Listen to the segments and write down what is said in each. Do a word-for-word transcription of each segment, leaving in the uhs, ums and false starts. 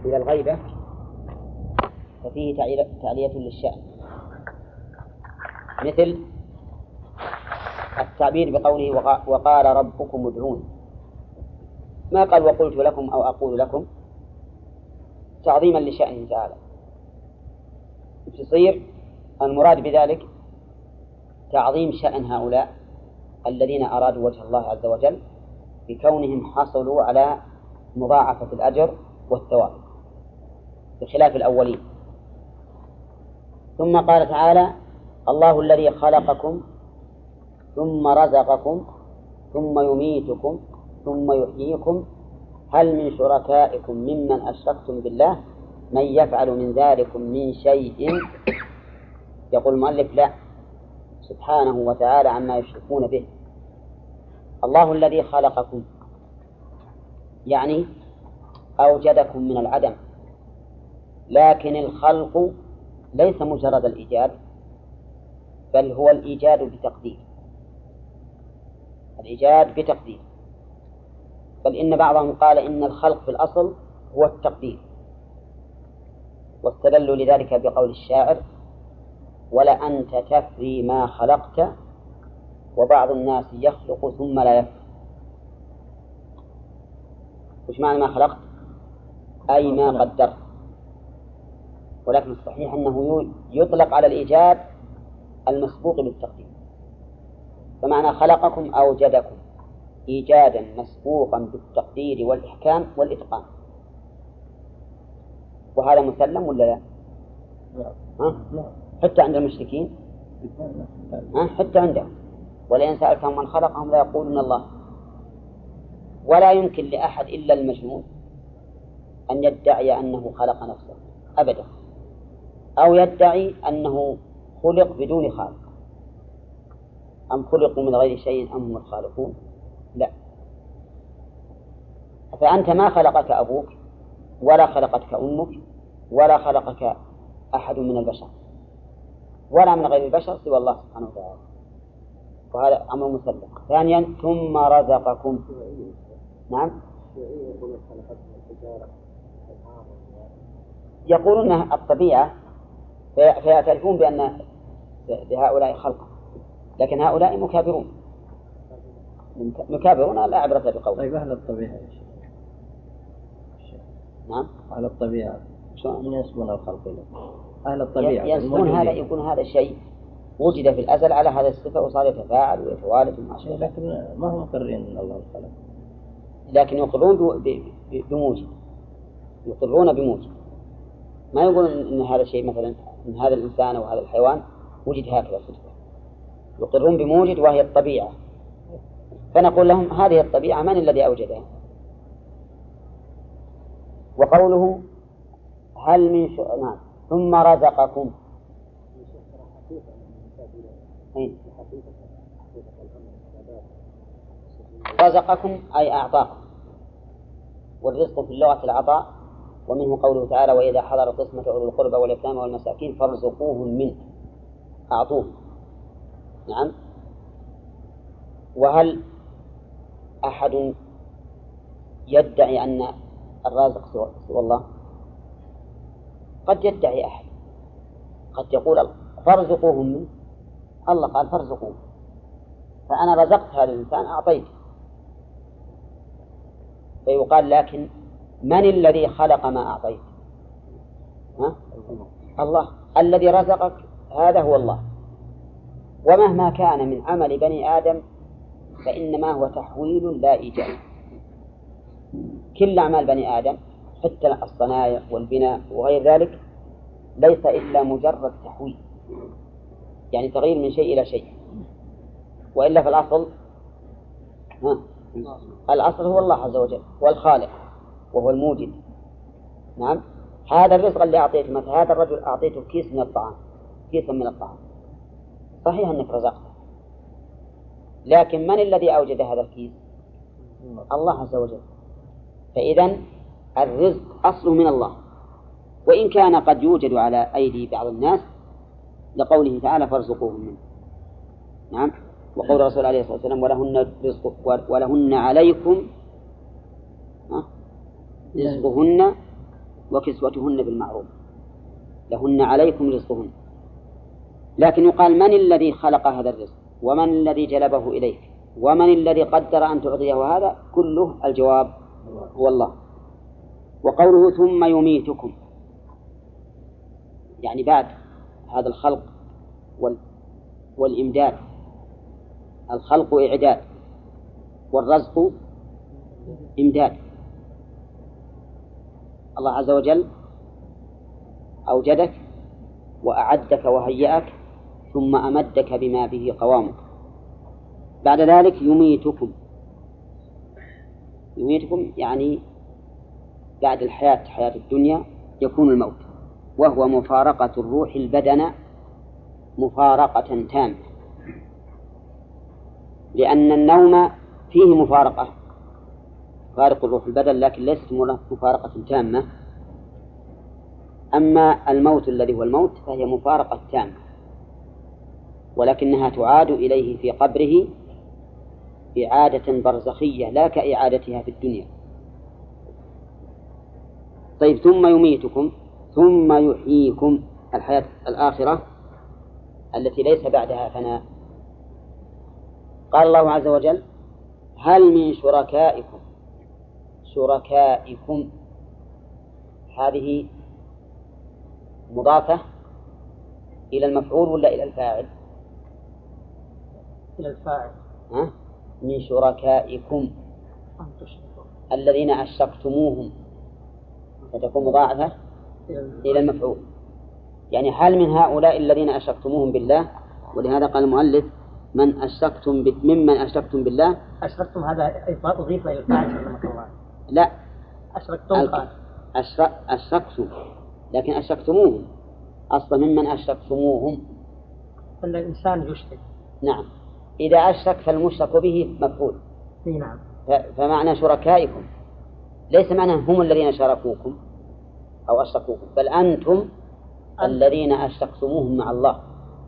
إلى الغيبة ففيه تعلية للشأن، مثل التعبير بقوله وقال ربكم ادعون، ما قال وقلت لكم أو أقول لكم، تعظيما لشأنه تعالى. تصير المراد بذلك تعظيم شأن هؤلاء الذين أرادوا وجه الله عز وجل بكونهم حصلوا على مضاعفة الأجر والثواب بخلاف الأولين. ثم قال تعالى الله الذي خلقكم ثم رزقكم ثم يميتكم ثم يحييكم هل من شركائكم ممن أشركتم بالله من يفعل من ذلكم من شيء؟ يقول المؤلف لا، سبحانه وتعالى عما يشركون به. الله الذي خلقكم يعني أوجدكم من العدم، لكن الخلق ليس مجرد الإيجاد، بل هو الإيجاد بتقدير، الإيجاد بتقدير. بل إن بعضهم قال إن الخلق في الأصل هو التقدير، واستدلوا لذلك بقول الشاعر ولأنت تفري ما خلقت وبعض الناس يخلق ثم لا يفري. وش معنى ما خلقت؟ أي ما قدرت. ولكن الصحيح أنه يطلق على الإيجاد المسبوق بالتقدير، فمعنى خلقكم أوجدكم إيجادا مسبوقا بالتقدير والإحكام والإتقان. وهذا مسلم ولا لا؟ ها؟ حتى عند المشركين، ها؟ حتى عندهم ولئن سألتهم من خلقهم لا يقولون الله. ولا يمكن لأحد إلا المجنون أن يدعي أنه خلق نفسه أبدا، أو يدعي أنه خلق بدون خالق. أم خلقوا من غير شيء أم هم الخالقون؟ لا. فأنت ما خلقك أبوك ولا خلقتك أمك ولا خلقك أحد من البشر ولا من غير البشر سوى الله سبحانه وتعالى، وهذا أمر مسلم. ثانيا ثم رزقكم. نعم، يقولون الطبيعة فيعترفون بأن بهؤلاء خلقا، لكن هؤلاء مكابرون مكابرون لا عبرة بقول. طيب أهل الطبيعة نعم، أهل الطبيعة من ينسبون الخلق له؟ أهل الطبيعة ينسبون هذا، يكون هذا الشيء وجد في الأزل على هذا الصفة وصار يتفاعل ويتوالد وما شابه، لكن ما هم مقرين أن الله خلق، لكن يقرون بموجب، يقرون بموجب، ما يقولون إن هذا الشيء مثلا إن هذا الإنسان أو هذا الحيوان وجد هكذا صدفة، يقرون بموجد وهي الطبيعة. فنقول لهم هذه الطبيعة من الذي أوجدها؟ وقوله هل من شيء؟ نعم، ثم رزقكم. رزقكم أي أعطاكم، والرزق في اللغة العطاء، ومنه قوله تعالى وإذا حضر القسمة أولو القربى واليتامى والمساكين فارزقوهم منه، أعطوه. نعم. وهل أحد يدعي أن الرازق سوى الله؟ قد يدعي أحد، قد يقول فارزقوهم منه، الله قال فارزقوه، فأنا رزقت هذا الإنسان أعطيته، فيقال لكن من الذي خلق ما أعطيت؟ ها؟ الله الذي رزقك، هذا هو الله. ومهما كان من عمل بني آدم فإنما هو تحويل لا إيجاد. كل أعمال بني آدم حتى الصنايع والبناء وغير ذلك ليس إلا مجرد تحويل، يعني تغيير من شيء إلى شيء، وإلا في الأصل ها؟ الأصل هو الله عز وجل والخالق وهو الموجد. نعم. هذا الرزق اللي أعطيته، مثلا هذا الرجل أعطيته كيس من الطعام، كيسا من الطعام، صحيح أنك رزقته، لكن من الذي أوجد هذا الكيس؟ الله عز وجل. فإذن الرزق أصله من الله، وإن كان قد يوجد على أيدي بعض الناس لقوله تعالى فارزقوهم منه. نعم. وقول الرسول عليه الصلاة والسلام ولهن رزق ولهن عليكم رزقهن وكسوتهن بالمعروف لهن عليكم رزقهن. لكن يقال من الذي خلق هذا الرزق ومن الذي جلبه إليك ومن الذي قدر أن تعطيه هذا؟ كله الجواب هو الله. وقوله ثم يميتكم يعني بعد هذا الخلق وال والإمداد، الخلق إعداد والرزق إمداد. الله عز وجل أوجدك وأعدك وهيأك ثم أمدك بما به قوامك. بعد ذلك يميتكم، يميتكم يعني بعد الحياة حياة الدنيا يكون الموت، وهو مفارقة الروح البدن مفارقة تامة، لأن النوم فيه مفارقة فارق الروح البدن لكن ليست مفارقة تامة. أما الموت الذي هو الموت فهي مفارقة تامة، ولكنها تعاد إليه في قبره إعادة برزخية لا كإعادتها في الدنيا. طيب ثم يميتكم ثم يحييكم، الحياة الآخرة التي ليس بعدها فناء. قال الله عز وجل هل من شركائكم، شركائكم هذه مضافة إلى المفعول ولا إلى الفاعل؟ إلى الفاعل. ها؟ من شركائكم الذين أشركتموهم فتكون مضاعفة إلى المفعول، يعني هل من هؤلاء الذين أشركتموهم بالله. ولهذا قال المؤلف من أشركتم ممن أشركتم بالله. أشركتم هذا أضيف إلى الفاعل رحمه الله. لا أشركتم قال أشرك أشركتم لكن أشركتموهم أصلا ممن أشركتموهم. أن الإنسان يشرك. نعم إذا أشرك فالمشرك به مفعول. نعم. فمعنى شركائكم ليس معنى هم الذين شاركوكم أو أشركوكم، بل أنتم الذين أشركتموهم مع الله،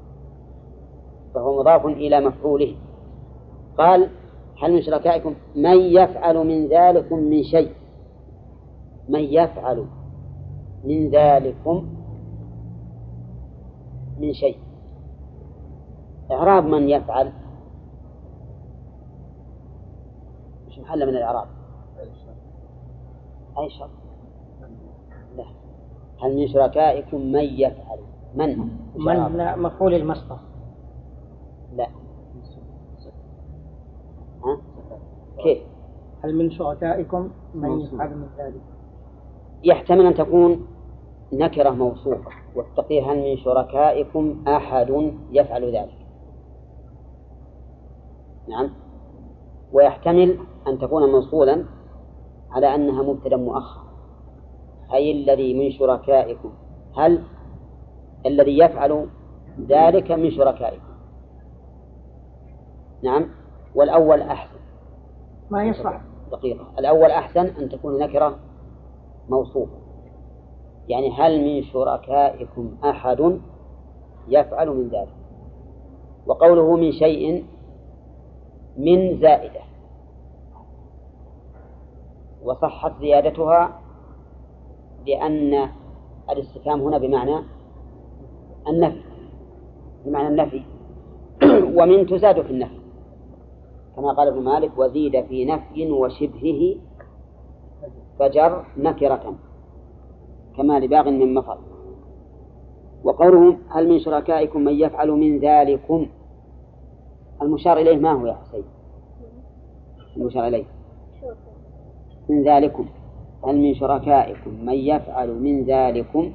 فهو مضاف إلى مفعوله. قال هل من شركائكم من يفعل من ذلكم من شيء، من يفعل من ذلكم من شيء. إعراب من يفعل مش محل من الإعراب. أي شرط؟ لا. هل من شركائكم من يفعل من من مفعول المصدر. لا. ها؟ كيف؟ هل من شركائكم من يفعل من ذلك؟ يحتمل أن تكون نكرة موصوفة والتقدير هل من شركائكم أحد يفعل ذلك. نعم. ويحتمل أن تكون موصولا على أنها مبتدأ مؤخر، أي الذي من شركائكم، هل الذي يفعل ذلك من شركائكم. نعم. والأول أحسن ما يصح. دقيقة. الأول أحسن أن تكون نكرة موصوفة، يعني هل من شركائكم أحد يفعل من ذلك. وقوله من شيء من زائدة، وصحت زيادتها لأن الاستفهام هنا بمعنى النفي، بمعنى النفي ومن تزاد في النفي كما قال ابن مالك وزيد في نفي وشبهه فجر نكرة كما لباغ من مفر. وقولهم هل من شركائكم من يفعل من ذلكم، المشار إليه ما هو يا حسين؟ المشار إليه من ذلكم، هل من شركائكم من يفعل من ذلكم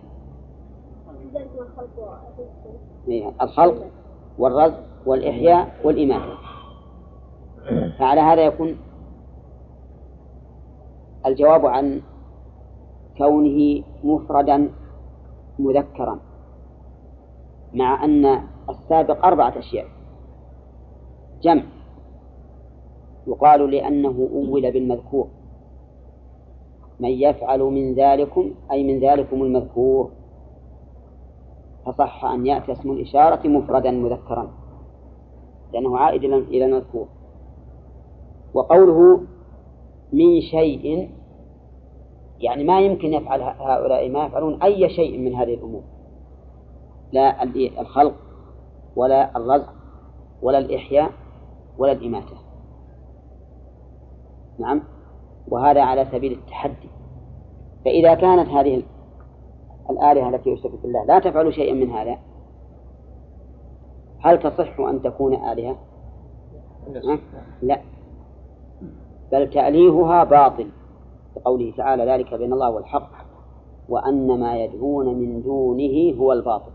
الخلق والرزق والإحياء والإماتة. فعلى هذا يكون الجواب عن كونه مفردا مذكرا، مع أن السابق أربعة أشياء جمع، يقال لأنه أول بالمذكور من يفعل من ذلكم أي من ذلكم المذكور، فصح أن يأتي اسم الإشارة مفردا مذكرا لأنه عائد إلى المذكور. وقوله من شيء يعني ما يمكن يفعل هؤلاء ما يفعلون أي شيء من هذه الأمور، لا الخلق ولا الرزق ولا الإحياء ولا الإماتة. نعم، وهذا على سبيل التحدي. فإذا كانت هذه الآلهة التي يشرك بالله لا تفعل شيئا من هذا، هل تصح أن تكون آلهة؟ لا، بل تأليهها باطل، بقوله تعالى ذلك بين الله والحق وأن ما يدعون من دونه هو الباطل.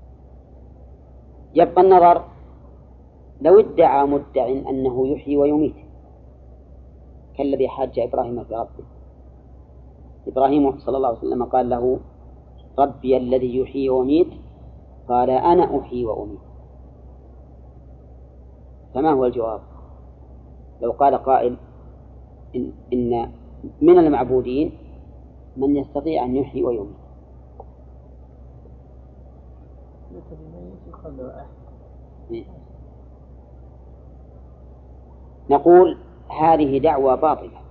يبقى النظر لو ادعى مدع أنه يحيي ويميت كالذي حاج إبراهيم في ربه. إبراهيم صلى الله عليه وسلم قال له ربي الذي يحيي ويميت، قال أنا أحيي وأميت. فما هو الجواب؟ لو قال قائل إن, إن من المعبودين من يستطيع أن يحيي ويميت، نقول هذه دعوة باطلة،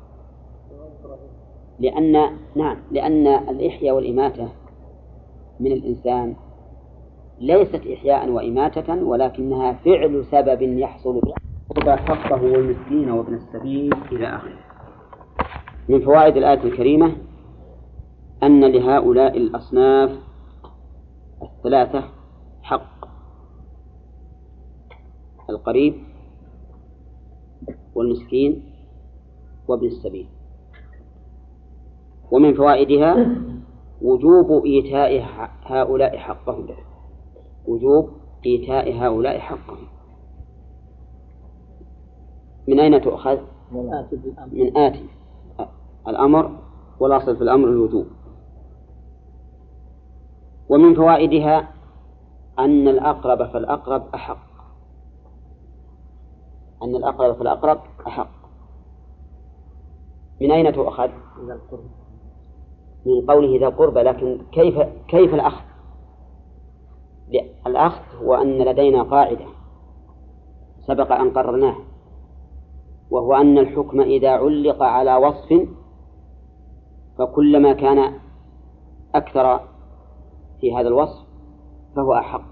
لأن نعم لأن الإحياء والإماتة من الإنسان ليست إحياء وإماتة، ولكنها فعل سبب يحصل به قضى حقه والمسكين وابن السبيل إلى آخره. من فوائد الآية الكريمة أن لهؤلاء الأصناف الثلاثة حق: القريب والمسكين وابن السبيل. ومن فوائدها وجوب إيتاء هؤلاء حقهم، وجوب إيتاء هؤلاء حقهم. من أين تؤخذ؟ من آتي الأمر، والأصل في الأمر الوجوب. ومن فوائدها أن الأقرب فالأقرب أحق، أن الأقرب فالأقرب أحق. من أين تؤخذ؟ من قوله ذا القربى، لكن كيف كيف الأخذ؟ الأخذ هو أن لدينا قاعدة سبق أن قررناه، وهو أن الحكم إذا علق على وصف فكلما كان أكثر في هذا الوصف فهو أحق.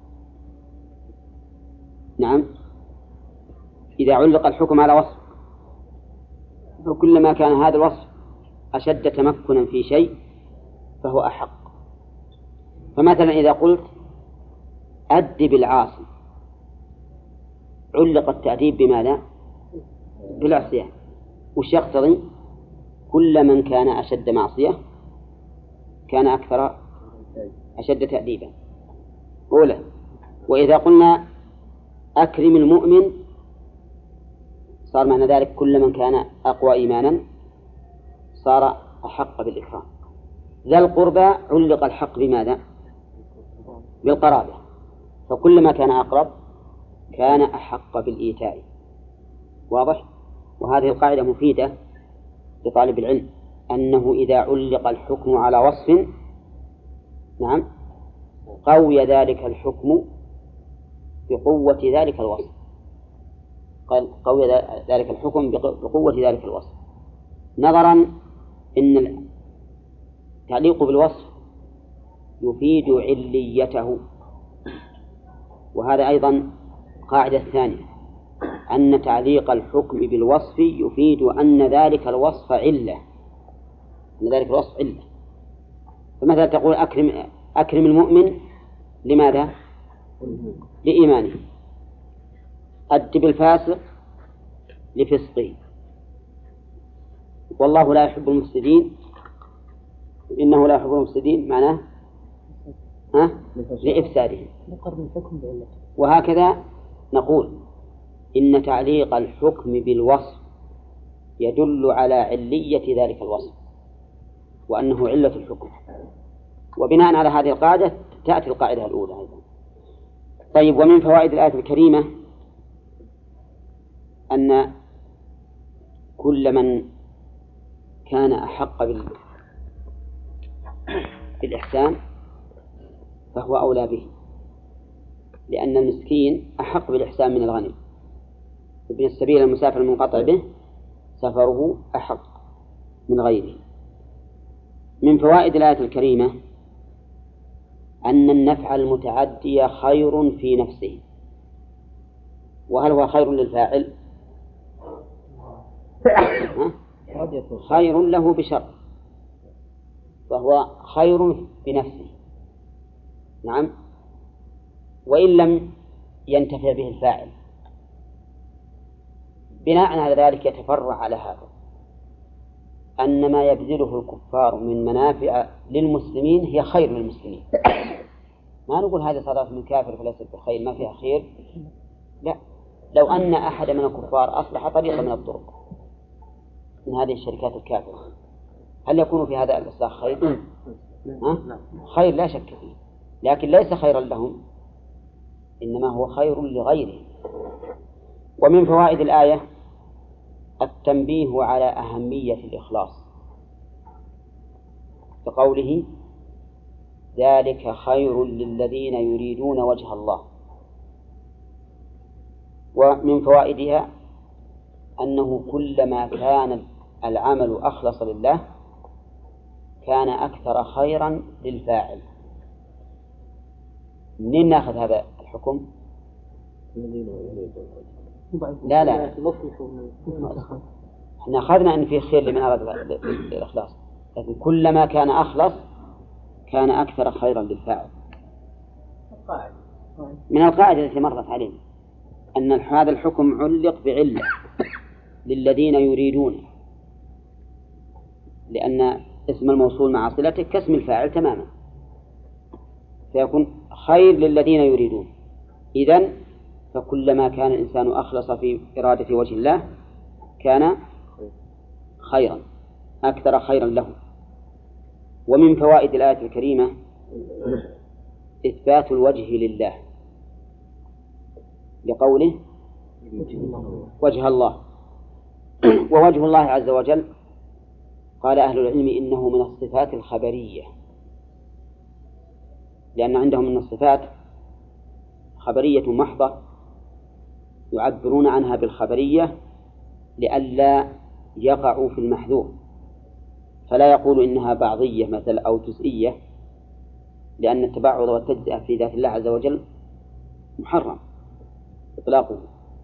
نعم، إذا علق الحكم على وصف فكلما كان هذا الوصف أشد تمكنا في شيء فهو أحق. فمثلا إذا قلت أدب العاصي، علق التأديب بماذا؟ بالعصيان. وش يقتضي؟ كل من كان أشد معصية كان أكثر أشد تأديبا. أولى. وإذا قلنا أكرم المؤمن صار معنى ذلك كل من كان أقوى إيمانا صار أحق بالإكرام. ذا القربى علق الحق بماذا؟ بالقرابة، فكلما كان أقرب كان أحق بالإيتاء. واضح؟ وهذه القاعدة مفيدة لطالب العلم، أنه إذا علق الحكم على وصف نعم قوي ذلك الحكم بقوة ذلك الوصف، قال قوي ذلك الحكم بقوة ذلك الوصف، نظرا إن التعليق بالوصف يفيد عليته. وهذا أيضا قاعدة ثانية، أن تعليق الحكم بالوصف يفيد أن ذلك الوصف علة، أن ذلك الوصف علة. فمثلا تقول أكرم أكرم المؤمن لماذا؟ لإيمانه. أدب الفاسق لفسقه. والله لا يحب المفسدين، إنه لا يحب المفسدين معناه ها؟ لإفسادهم. وهكذا نقول إن تعليق الحكم بالوصف يدل على علية ذلك الوصف وأنه علة الحكم. وبناء على هذه القاعدة تأتي القاعدة الأولى أيضا. طيب، ومن فوائد الآية الكريمة أن كل من كان أحق بالإحسان فهو أولى به، لأن المسكين أحق بالإحسان من الغني. ابن السبيل المسافر المنقطع به سفره أحق من غيره. من فوائد الآية الكريمة أن النفع المتعدي خير في نفسه. وهل هو خير للفاعل؟ خير له بشر، فهو خير بنفسه. نعم، وإن لم ينتفع به الفاعل. بناء على ذلك يتفرع على هذا أن ما يبذله الكفار من منافع للمسلمين هي خير للمسلمين. ما نقول هذه صلاة من كافر فليست بخير، ما فيها خير. لا، لو أن أحد من الكفار أصلح طريقة من الطرق من هذه الشركات الكافرة، هل يكون في هذا الإصلاح خير؟ ها؟ خير لا شك فيه، لكن ليس خيرا لهم، إنما هو خير لغيره. ومن فوائد الآية التنبيه على أهمية الإخلاص، بقوله ذلك خير للذين يريدون وجه الله. ومن فوائدها أنه كلما كان العمل أخلص لله كان أكثر خيرا للفاعل. منين نأخذ هذا الحكم؟ لا لا، احنا أخذنا أن في خير لمن أراد الإخلاص، لكن كلما كان أخلص كان أكثر خيرا للفاعل. من القاعدة التي مرت علينا أن هذا الحكم علق بعلة للذين يريدون، لأن اسم الموصول مع صلته كاسم الفاعل تماما، فيكون خير للذين يريدون. إذن فكلما كان الإنسان أخلص في إرادة وجه الله كان خيرا، أكثر خيرا له. ومن فوائد الآية الكريمة إثبات الوجه لله، لقوله وجه الله. ووجه الله عز وجل قال أهل العلم إنه من الصفات الخبرية، لأن عندهم من الصفات خبرية محضة يعبرون عنها بالخبرية لئلا يقعوا في المحذور، فلا يقول إنها بعضية مثل أو جزئية، لأن التبعض والتجزئة في ذات الله عز وجل محرم إطلاقه.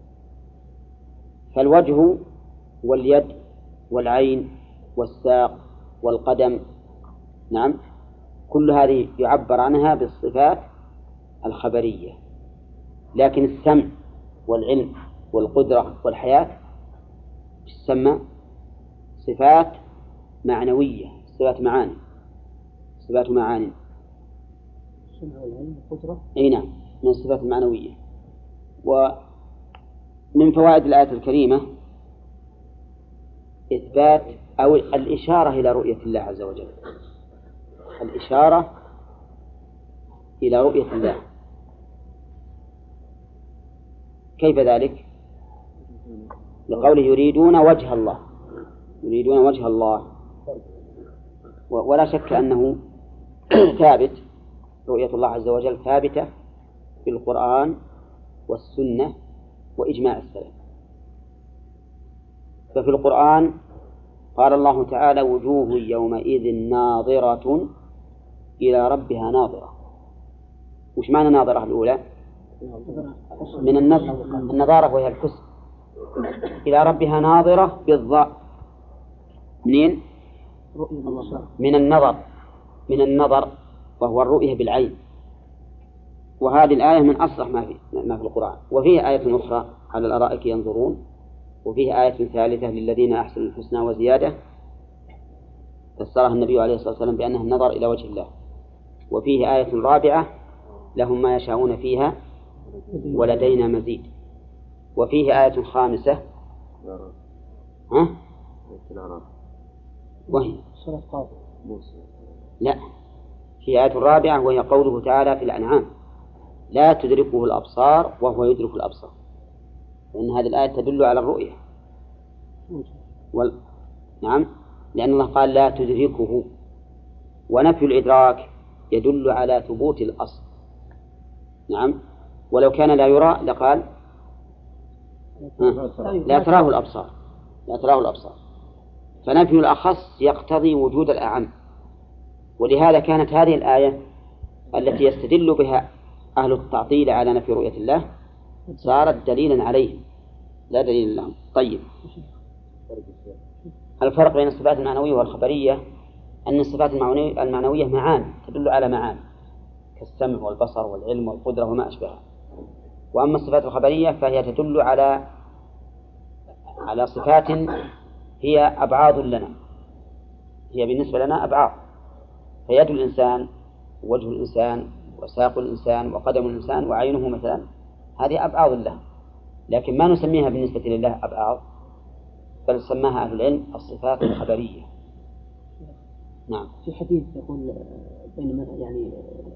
فالوجه واليد والعين والساق والقدم، نعم، كل هذه يعبر عنها بالصفات الخبرية. لكن السمع والعلم والقدرة والحياة تسمى صفات معنوية، صفات معاني، صفات معاني. السمع والعلم والقدرة، أي نعم، من الصفات المعنوية. ومن فوائد الآية الكريمة إثبات أو الإشارة إلى رؤية الله عز وجل، الإشارة إلى رؤية الله. كيف ذلك؟ لقوله يريدون وجه الله، يريدون وجه الله. ولا شك أنه ثابت، رؤية الله عز وجل ثابتة في القرآن والسنة وإجماع السلف. ففي القرآن قال الله تعالى وجوه يومئذ ناظرة إلى ربها ناظرة. وش معنى ناظرة الأولى؟ من النظر، النظارة وهي الحسن. إلى ربها ناظرة بالضاء، منين؟ من النظر، من النظر وهو الرؤية بالعين. وهذه الآية من أصح ما في ما في القرآن. وفيه آية أخرى على الأرائك ينظرون، وفيه آية ثالثة للذين أحسنوا الحسنى وزيادة فسرها النبي عليه الصلاة والسلام بأنها النظر إلى وجه الله. وفيه آية رابعة لهم ما يشاءون فيها ولدينا مزيد. وفيه آية خامسة ها؟ وهي لا، في آية رابعة وهي قوله تعالى في الأنعام لا تدركه الأبصار وهو يدرك الأبصار، لأن هذه الآية تدل على الرؤية. وال... نعم، لأن الله قال لا تدركه، ونفي الإدراك يدل على ثبوت الأصل. نعم، ولو كان لا يرى لقال لا تراه الأبصار، لا تراه الأبصار. فنفي الأخص يقتضي وجود الأعم، ولهذا كانت هذه الآية التي يستدل بها أهل التعطيل على نفي رؤية الله صارت دليلا عليه لا دليل لهم. طيب، الفرق بين الصفات المعنوية والخبرية أن الصفات المعنوية معاني تدل على معاني كالسمع والبصر والعلم والقدرة وما أشبهها، وأما الصفات الخبرية فهي تدل على على صفات هي أبعاض لنا، هي بالنسبة لنا أبعاض، فيد الإنسان ووجه الإنسان وساق الإنسان وقدم الإنسان وعينه مثلا، هذه أبعاض له، لكن ما نسميها بالنسبة لله أبعاض، بل سماها أهل العلم الصفات الخبرية. نعم. في حديث يقول بينما يعني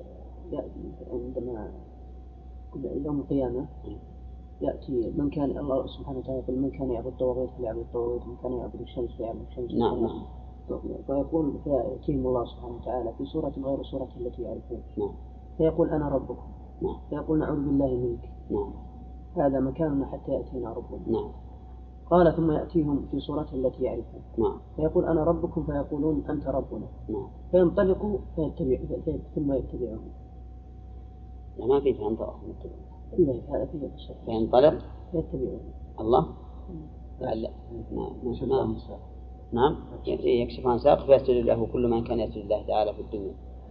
عندما يوم القيامة يأتي من كان الله سبحانه وتعالى يقول من كان يعبد الطواغيت فليعبد الطواغيت ومن كان يعبد الشمس فليعبد الشمس. نعم نعم. فيقول فيأتيهم الله سبحانه وتعالى في صورة غير صورة التي يعرفون. نعم. فيقول أنا ربكم. نعم. فيقول نعوذ بالله منك. نعم. هذا مكاننا حتى يأتينا ربنا. نعم. قال ثم يأتيهم في صورته التي يعرفون. نعم. فيقول أنا ربكم فيقولون أنت ربنا. نعم. فينطلقوا فيتبع ثم يتبعهم. لا ما في فينطلق. إلا هذا فيه الشيء. فينطلق يتبعهم. الله. لا. نعم. نعم. يكشف عن ساق فيسجد له كل من كان يسجد الله تعالى في الدنيا.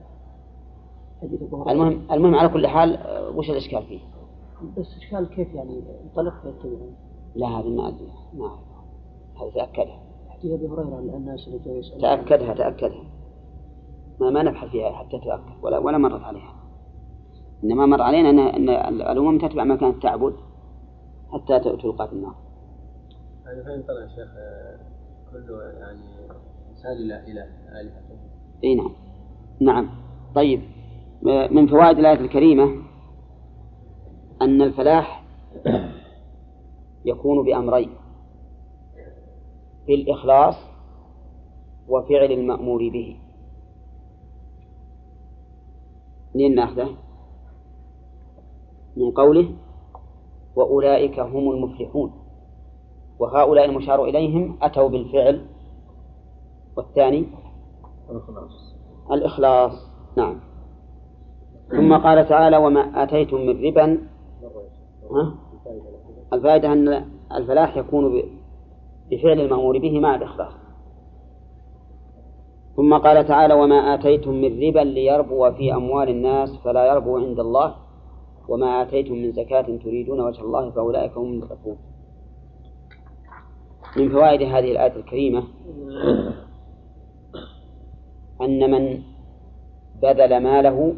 المهم المهم على كل حال وش الإشكال فيه؟ بس إشكال كيف يعني ينطلق فيتبعهم؟ لا هذا ما أدري ما هذا تأكدها. حديث أبي هريرة عن الناس اللي جاءوا يسألون. تأكدها تأكدها. ما ما نبحث فيها حتى تأكد ولا ولا مرت عليها. إنما مر علينا أن أن الأمم تتبع ما كانت تعبد حتى تلقى في النار. هذا فين طلع يا شيخ كله يعني إنسان لا إله آلهة. إيه نعم. نعم. طيب، من فوائد الآية الكريمة أن الفلاح يكون بأمرين: بالإخلاص وفعل المأمور به. منين نأخذه؟ من قوله وأولئك هم المفلحون، وهؤلاء المشار إليهم أتوا بالفعل، والثاني الإخلاص. الإخلاص. نعم. ثم قال تعالى وما آتيتم من ربا. الفائدة أن الفلاح يكون بفعل المأمور به مع الإخلاص. ثم قال تعالى وما آتيتم من ربا ليربو في أموال الناس فلا يربو عند الله وما آتيتم من زكاة تريدون وجه الله فأولئك هم المتقون. من فوائد هذه الآية الكريمة أن من بذل ماله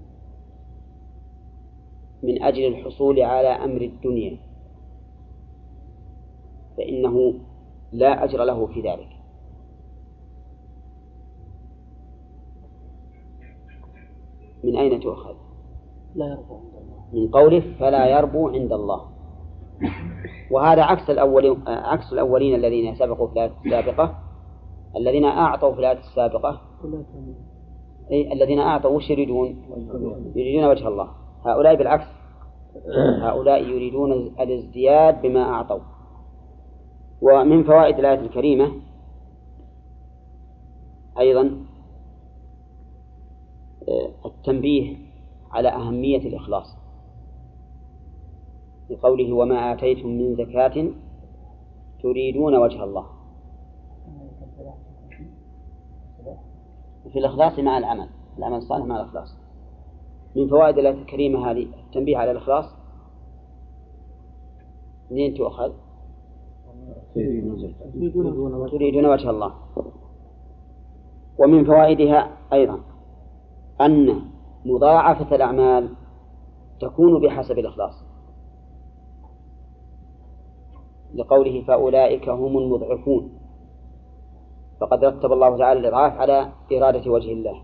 من أجل الحصول على أمر الدنيا فإنه لا أجر له في ذلك. من أين تؤخذ؟ لا يربو عند الله. من قوله فلا يربو عند الله، وهذا عكس الأولين عكس الأولين الذين سبقوا في الآية السابقة. الذين أعطوا في الآية السابقة أي الذين أعطوا وش يريدون؟ يريدون وجه الله. هؤلاء بالعكس، هؤلاء يريدون الازدياد بما أعطوا. ومن فوائد الآية الكريمة أيضا التنبيه على أهمية الإخلاص بقوله وما آتيتم من زكاة تريدون وجه الله، في الإخلاص مع العمل، العمل الصالح مع الإخلاص. من فوائد الآية الكريمة هذه التنبيه على الإخلاص. منين تؤخذ؟ تريدون وجه الله. ومن فوائدها أيضا أن مضاعفة الأعمال تكون بحسب الإخلاص، لقوله فأولئك هم المضعفون، فقد رتب الله تعالى الإضعاف على إرادة وجه الله،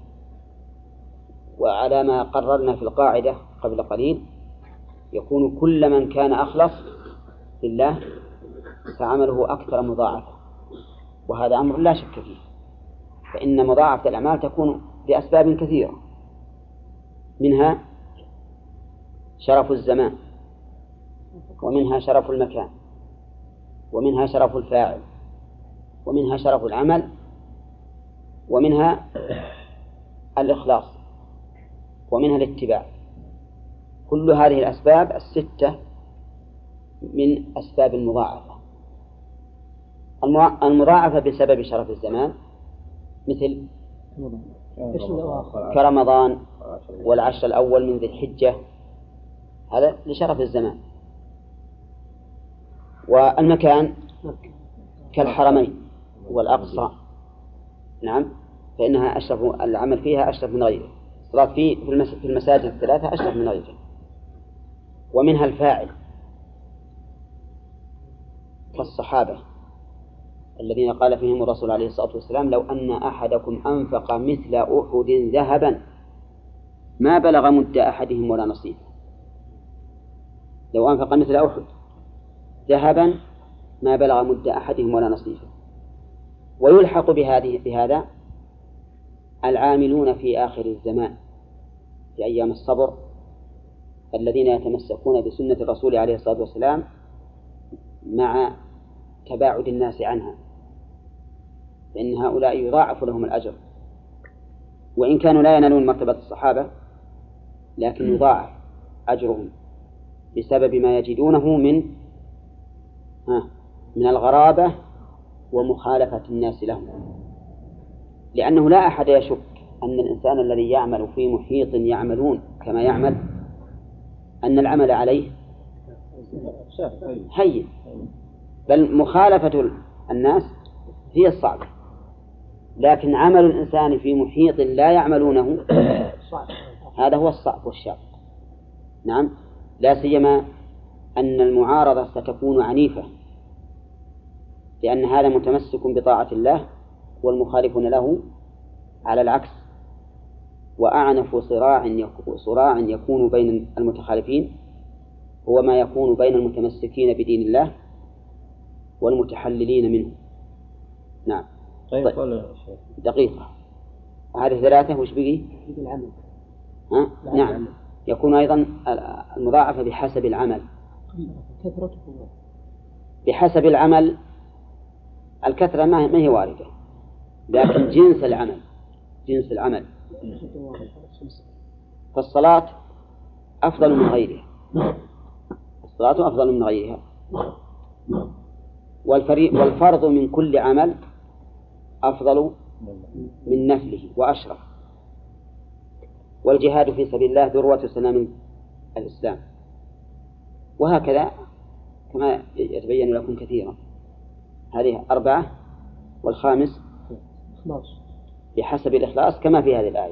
وعلى ما قررنا في القاعدة قبل قليل يكون كل من كان أخلص لله فعمله أكثر مضاعفة، وهذا أمر لا شك فيه، فإن مضاعفة الأعمال تكون بأسباب كثيرة، منها شرف الزمان، ومنها شرف المكان، ومنها شرف الفاعل، ومنها شرف العمل، ومنها الإخلاص، ومنها الاتباع. كل هذه الأسباب الستة من أسباب المضاعفة. المضاعفة بسبب شرف الزمان مثل كرمضان والعشر الأول من ذي الحجة، هذا لشرف الزمان. والمكان كالحرمين والأقصى، نعم، فإنها أشرف، العمل فيها أشرف من غيره، الصلاة في في المساجد الثلاثة أشرف من غيره. ومنها الفاعل كالصحابة الذين قال فيهم الرسول عليه الصلاة والسلام: لو أن أحدكم أنفق مثل أحد ذهبا ما بلغ مد أحدهم ولا نصيبه. لو أنفق مثل أحد ذهبا ما بلغ مد أحدهم ولا نصيبه. ويلحق بهذه بهذا العاملون في آخر الزمان في أيام الصبر الذين يتمسكون بسنة الرسول عليه الصلاة والسلام مع تباعد الناس عنها، فإن هؤلاء يضاعف لهم الأجر، وإن كانوا لا ينالون مرتبة الصحابة لكن يضاعف أجرهم بسبب ما يجدونه من من الغرابة ومخالفة الناس لهم. لأنه لا أحد يشك أن الإنسان الذي يعمل في محيط يعملون كما يعمل أن العمل عليه هين، بل مخالفة الناس هي الصعبة. لكن عمل الإنسان في محيط لا يعملونه هذا هو الصعب والشاق. نعم، لا سيما أن المعارضة ستكون عنيفة، لأن هذا متمسك بطاعة الله والمخالفون له على العكس. وأعنف صراع صراع يكون بين المتخالفين هو ما يكون بين المتمسكين بدين الله والمتحللين منه. نعم. طيب دقيقة، هذه ثلاثة وش بقي؟ العمل. ها؟ نعم، يكون أيضا المضاعفة بحسب العمل. كثرته بحسب العمل، الكثرة ما هي واردة، لكن جنس العمل جنس العمل فالصلاة أفضل من غيرها، الصلاة أفضل من غيرها. والفرض من كل عمل أفضل من نفله وأشرف. والجهاد في سبيل الله ذروة سنام الإسلام. وهكذا كما يتبين لكم كثيرا. هذه أربعة. والخامس بحسب الإخلاص كما في هذه الآية.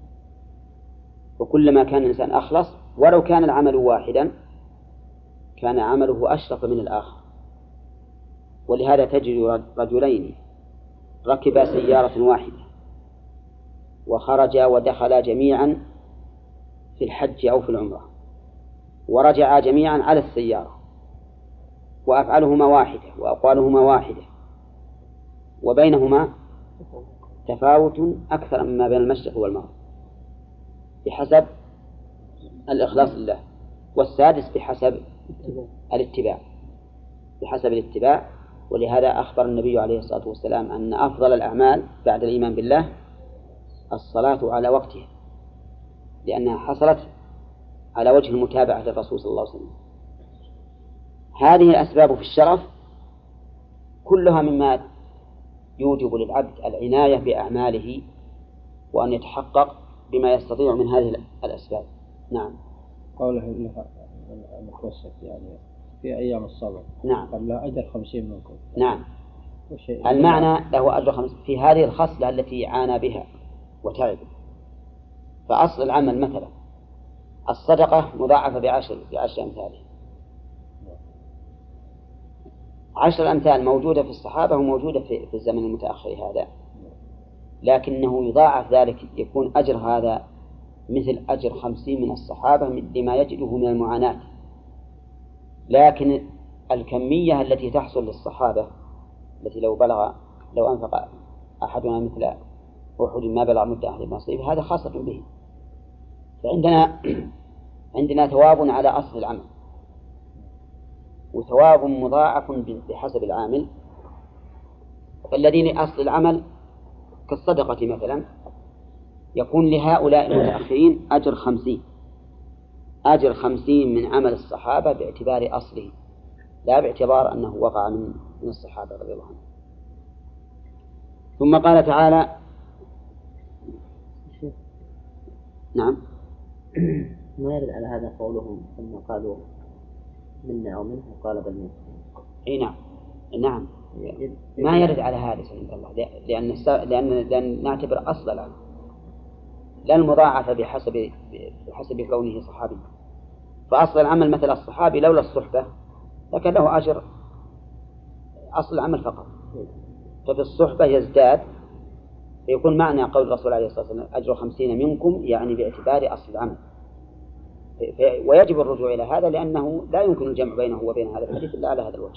وكلما كان الإنسان أخلص ولو كان العمل واحدا كان عمله أشرف من الآخر. ولهذا تجد رجلين ركبا سيارة واحدة وخرجا ودخلا جميعا في الحج أو في العمرة ورجعا جميعا على السيارة وأفعالهما واحدة وأقوالهما واحدة وبينهما تفاوت أكثر مما بين المشرق والمغرب بحسب الإخلاص لله. والسادس بحسب الاتباع بحسب الاتباع. ولهذا أخبر النبي عليه الصلاة والسلام أن أفضل الأعمال بعد الإيمان بالله الصلاة على وقتها، لأنها حصلت على وجه المتابعة للرسول صلى الله عليه وسلم. هذه الأسباب في الشرف كلها مما يوجب للعبد العناية بأعماله وأن يتحقق بما يستطيع من هذه الأسباب. نعم. قوله إنها مخصص يعني في أيام الصبر. نعم. قال له أجر خمسين منكم. نعم. المعنى له أجر خمسين في هذه الخصلة التي عانى بها وتعب. فأصل العمل مثلا الصدقة مضاعفة بعشر بعشر أمثاله. عشر أمثال موجودة في الصحابة وموجودة في, في الزمن المتأخر هذا، لكنه يضاعف ذلك يكون أجر هذا مثل أجر خمسين من الصحابة لما يجده من المعاناة. لكن الكمية التي تحصل للصحابة التي لو بلغ لو أنفق أحدنا مثل أحد ما بلغ مد أحد النصيب هذا خاصة به. فعندنا عندنا ثواب على أصل العمل وثواب مضاعف بحسب العامل. فالذين أصل العمل كالصدقة مثلا يكون لهؤلاء المتأخرين أجر خمسين أجر خمسين من عمل الصحابة باعتبار أصله، لا باعتبار أنه وقع من من الصحابة رضي الله عنهم. ثم قال تعالى نعم ما يرد على هذا قولهم ثم قالوا منا أو منه قال بل منه. أي نعم نعم ما يرد على هذا سبحانه الله، لأن لأن لأن نعتبر أصل العمل لا المضاعفة بحسب بحسب كونه صحابي. فأصل العمل مثل الصحابي لولا الصحبة لكن له أجر أصل العمل فقط، ففي الصحبة يزداد، فيكون معنى قول الرسول عليه الصلاة والسلام أجر خمسين منكم يعني باعتبار أصل العمل. ويجب الرجوع إلى هذا لأنه لا يمكن الجمع بينه وبين هذا الحديث إلا على هذا الوجه.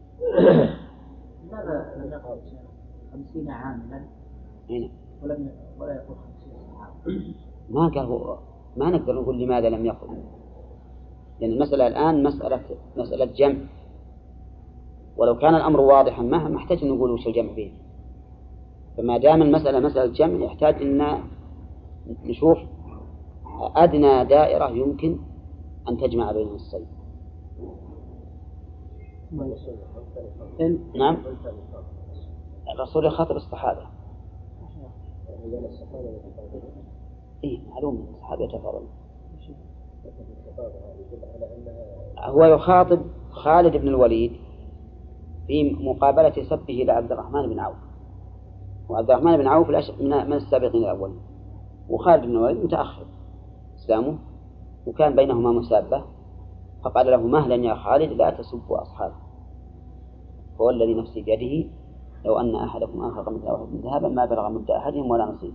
لماذا لم يقل خمسين عاما هنا ولم ولا يقول خمسين صحابة؟ ما قال هو ما نقدر نقول لماذا لم يقل، لأن المسألة الآن مسألة مسألة جمع، ولو كان الأمر واضحا ما محتاج نقول وش الجمع فيه. فما دام المسألة مسألة جمع يحتاج أن نشوف أدنى دائرة يمكن أن تجمع بين الصيد. نعم الرسول يخاطب الصحابة. إيه معلوم الصحابة يتفاضلون. هو يخاطب خالد بن الوليد في مقابلة سبه لعبد الرحمن بن عوف، وعبد الرحمن بن عوف من السابقين الأولين، وخالد بن الوليد متأخر إسلامه وكان بينهما مسابة، فقال له مهلا يا خالد لا تسبوا أصحابه، هو الذي نفسي بيده لو أن أحدكم أنفق مثل أحد ذهبا ما بلغ مد أحدهم ولا نصيب.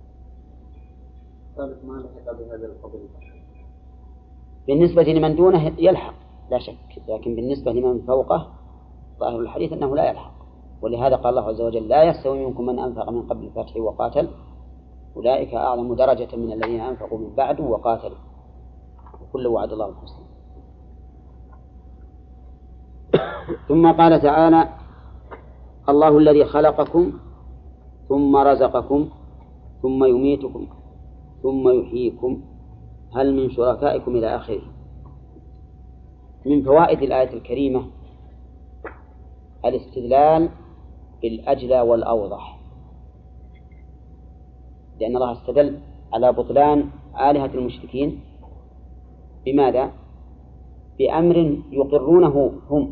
ما لحق بهذا الفضل بالنسبة لمن دونه يلحق لا شك، لكن بالنسبة لمن فوقه ظاهر الحديث أنه لا يلحق، ولهذا قال الله عز وجل لا يستوي منكم من أنفق من قبل الفتح وقاتل أولئك أعظم درجة من الذين أنفقوا من بعد وقاتلوا وكل وعد الله الحسنى. ثم قال تعالى الله الذي خلقكم ثم رزقكم ثم يميتكم ثم يحييكم هل من شركائكم إلى آخره. من فوائد الآية الكريمة الاستدلال بالأجلى والأوضح، لأن الله استدل على بطلان آلهة المشركين بماذا؟ بأمر يقرونه هم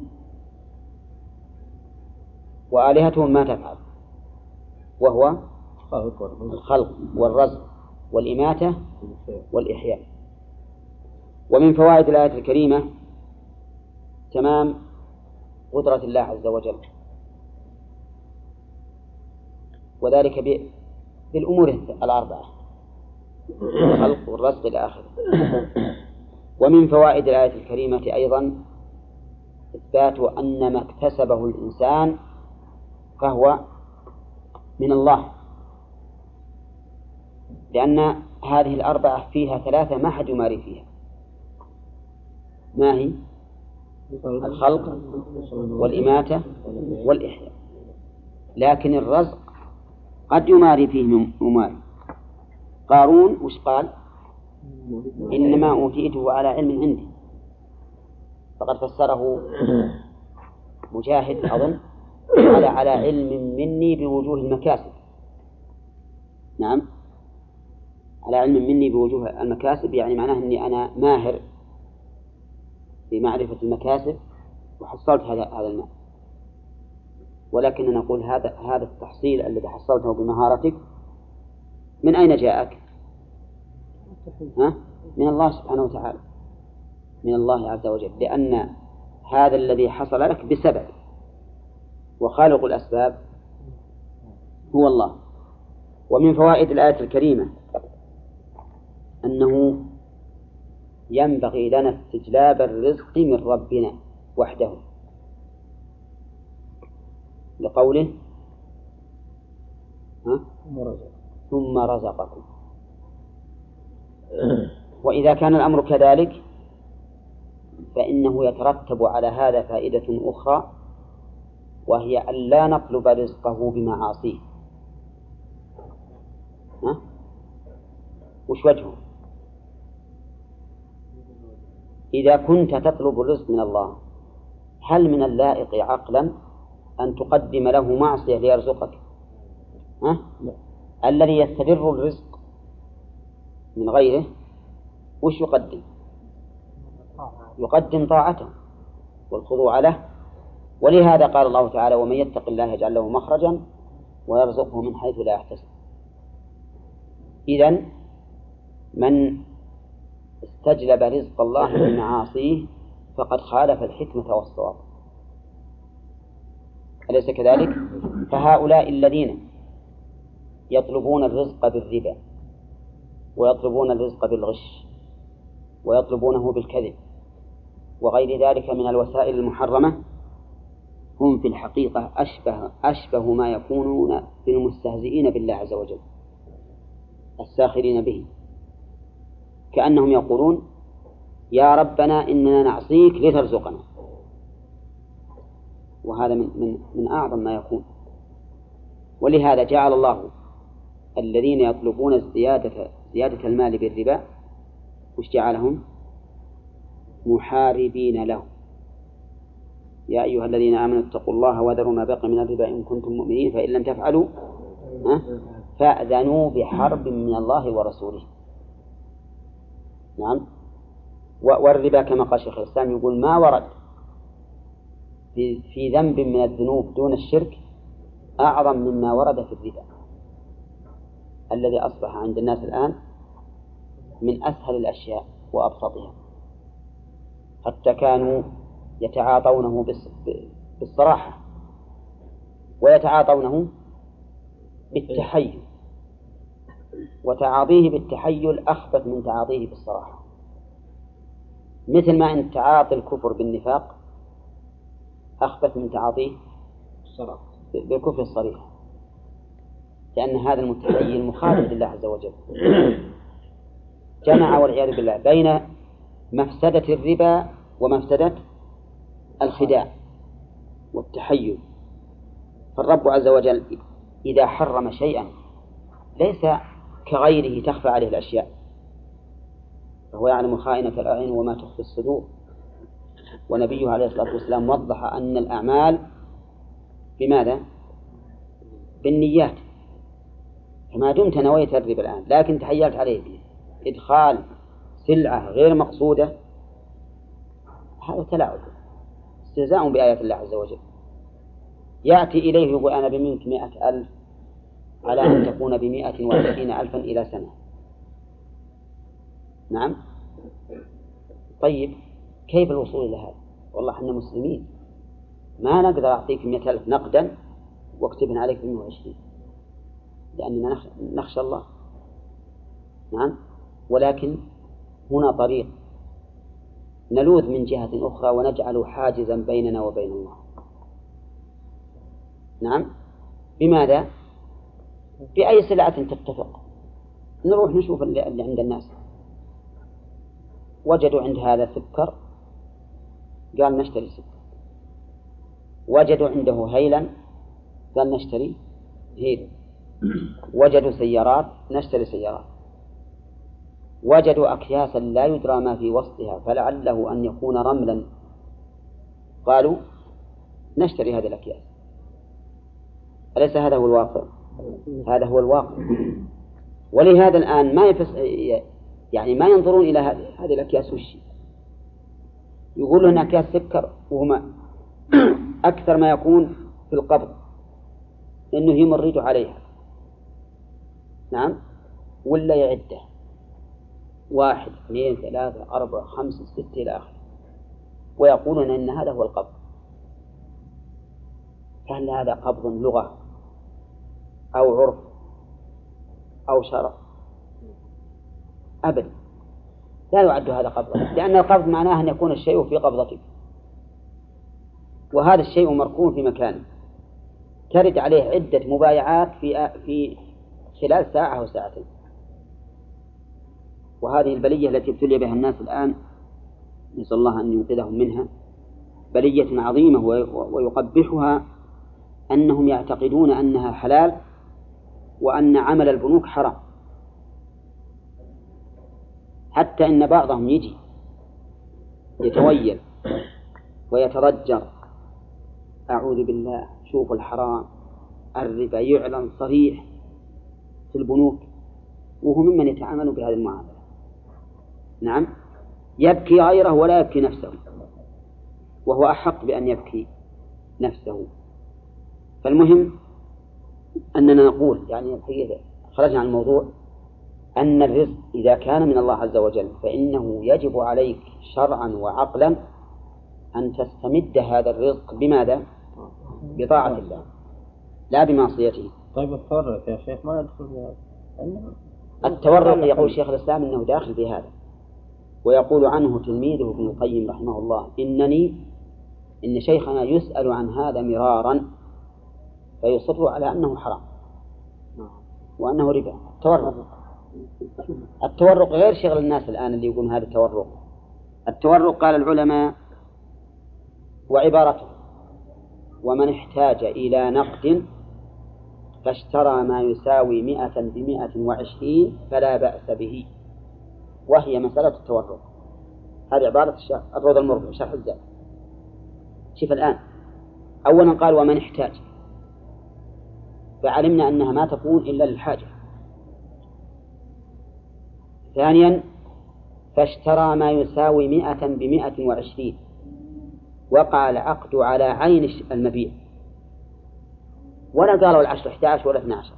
وآلهتهم ما تفعل، وهو الخلق والرزق والإماتة والإحياء. ومن فوائد الآية الكريمة تمام قدرة الله عز وجل، وذلك بالأمور الأربعة الخلق والرزق إلى آخره. ومن فوائد الآية الكريمة أيضا إثبات أن ما اكتسبه الإنسان فهو من الله، لأن هذه الأربعة فيها ثلاثة ما حد يماري فيها. ما هي؟ الخلق والإماتة والإحياء. لكن الرزق قد يماري فيه مماري. قارون وش قال؟ إنما أوتيته على علم عندي، فقد فسره مجاهد أظن على على علم مني بوجوه المكاسب. نعم على علم مني بوجوه المكاسب، يعني معناه أني أنا ماهر في معرفة المكاسب وحصلت هذا هذا المال. ولكن نقول هذا هذا التحصيل الذي حصلته بمهارتك من أين جاءك؟ ها؟ من الله سبحانه وتعالى، من الله عز وجل، لأن هذا الذي حصل لك بسبب، وخالق الأسباب هو الله. ومن فوائد الآية الكريمة أنه ينبغي لنا استجلاب الرزق من ربنا وحده، لقوله ها؟ ثم رزقكم. وإذا كان الأمر كذلك فإنه يترتب على هذا فائدة أخرى، وهي أن لا نطلب رزقه بمعاصيه. ها؟ وش وجهه؟ إذا كنت تطلب الرزق من الله هل من اللائق عقلا أن تقدم له معصية ليرزقك؟ ها؟ الذي يستبر الرزق من غيره وش يقدم؟ يقدم طاعته والخضوع له. ولهذا قال الله تعالى ومن يتق الله يجعل له مخرجا ويرزقه من حيث لا يحتسب. إذن من استجلب رزق الله من معاصيه فقد خالف الحكمة والصواب، أليس كذلك؟ فهؤلاء الذين يطلبون الرزق بالربا ويطلبون الرزق بالغش ويطلبونه بالكذب وغير ذلك من الوسائل المحرمة هم في الحقيقة أشبه, أشبه ما يكونون بالمستهزئين بالله عز وجل الساخرين به، كأنهم يقولون يا ربنا إننا نعصيك لترزقنا، وهذا من, من, من أعظم ما يكون. ولهذا جعل الله الذين يطلبون الزيادة زيادة المال بالربا وش جعلهم؟ محاربين له. يا أيها الذين آمنوا اتقوا الله وذروا ما بقي من الربا إن كنتم مؤمنين فإن لم تفعلوا فأذنوا بحرب من الله ورسوله. نعم. والربا كما قال شيخ الإسلام يقول ما ورد في, في ذنب من الذنوب دون الشرك أعظم مما ورد في الربا الذي أصبح عند الناس الآن من أسهل الأشياء وأبسطها، حتى كانوا يتعاطونه بالصراحة ويتعاطونه بالتحيل، وتعاطيه بالتحيل أخبث من تعاطيه بالصراحة، مثل ما أن تعاطي الكفر بالنفاق أخبث من تعاطيه بالكفر الصريح، لأن هذا المتحيل مخالف لله عز وجل. جمع والعياذ بالله بين مفسدة الربا ومفسدة الخداع والتحيل. فالرب عز وجل إذا حرم شيئا ليس كغيره تخفى عليه الأشياء، فهو يعلم خائنة الأعين وما تخفي الصدور. ونبيه عليه الصلاة والسلام وضح أن الأعمال بماذا؟ بالنيات. فما دمت نويت الربا الآن لكن تحيلت عليه إدخال سلعة غير مقصودة هذا تلاعب استهزاء بآيات الله عز وجل. يأتي إليه يقول أنا بمنك مئة ألف على أن تكون بمئة وعشرين ألفا إلى سنة. نعم. طيب كيف الوصول إلى هذا؟ والله إحنا مسلمين ما نقدر أعطيك مئة ألف نقدا واكتبنا عليك بمئة وعشرين لأننا نخشى الله. نعم. ولكن هنا طريق نلوذ من جهة أخرى ونجعل حاجزا بيننا وبين الله. نعم. بماذا؟ بأي سلعة تتفق نروح نشوف اللي عند الناس وجدوا عند هذا سكر قال نشتري سكر، وجدوا عنده هيلا قال نشتري هيل، وجدوا سيارات نشتري سيارات، وجدوا أكياسا لا يدرى ما في وسطها فلعله أن يكون رملا قالوا نشتري هذه الأكياس. أليس هذا هو الواقع؟ هذا هو الواقع. ولهذا الآن ما يفس يعني ما ينظرون إلى هذه الأكياس وش يقولون أن أكياس سكر، وهما أكثر ما يكون في القبض إنه يمرد عليها. نعم. ولا يعده واحد اثنين ثلاثة أربعة خمسة ستة إلى آخره ويقولون إن هذا هو القبض. فهل هذا قبض لغة أو عرف أو شرع؟ أبدا لا يعد هذا قبضا، لأن القبض معناه أن يكون الشيء في قبضتك، وهذا الشيء مركون في مكانه ترد عليه عدة مبايعات في في خلال ساعة أو ساعتين. وهذه البلية التي ابتلي بها الناس الآن نسأل الله أن ينقذهم منها بلية عظيمة، ويقبحها أنهم يعتقدون أنها حلال وأن عمل البنوك حرام. حتى إن بعضهم يجي يتويل ويتضجر، أعوذ بالله، شوفوا الحرام، الربا يعلن صريح في البنوك، وهو ممن يتعامل بهذه المعاملة. نعم، يبكي غيره ولا يبكي نفسه، وهو أحق بأن يبكي نفسه. فالمهم أننا نقول يعني الحقيقة خرجنا عن الموضوع، أن الرزق إذا كان من الله عز وجل فإنه يجب عليك شرعا وعقلا أن تستمد هذا الرزق بماذا؟ بطاعة الله لا بمعصيته. طيب التورق يا شيخ ما يدخل في هذا؟ التورق يقول شيخ الإسلام إنه داخل في هذا، ويقول عنه تلميذه ابن القيم رحمه الله إنني إن شيخنا يسأل عن هذا مرارا فيصر على أنه حرام وأنه ربا. التورق التورق غير شغل الناس الآن اللي يقولون هذا التورق. التورق قال العلماء وعبارته ومن احتاج إلى نقد فاشترى ما يساوي مئة بمئة وعشرين فلا بأس به، وهي مسألة التورق. هذه عبارة الشرح الروض المرضي شرح الزاد. شوف الآن، أولا قال ومن احتاج، فعلمنا أنها ما تكون إلا للحاجة. ثانيا فاشترى ما يساوي مئة بمئة وعشرين، وقع العقد على عين المبيع، ولا قالوا العشر إحدى عشر ولا اثنى عشر.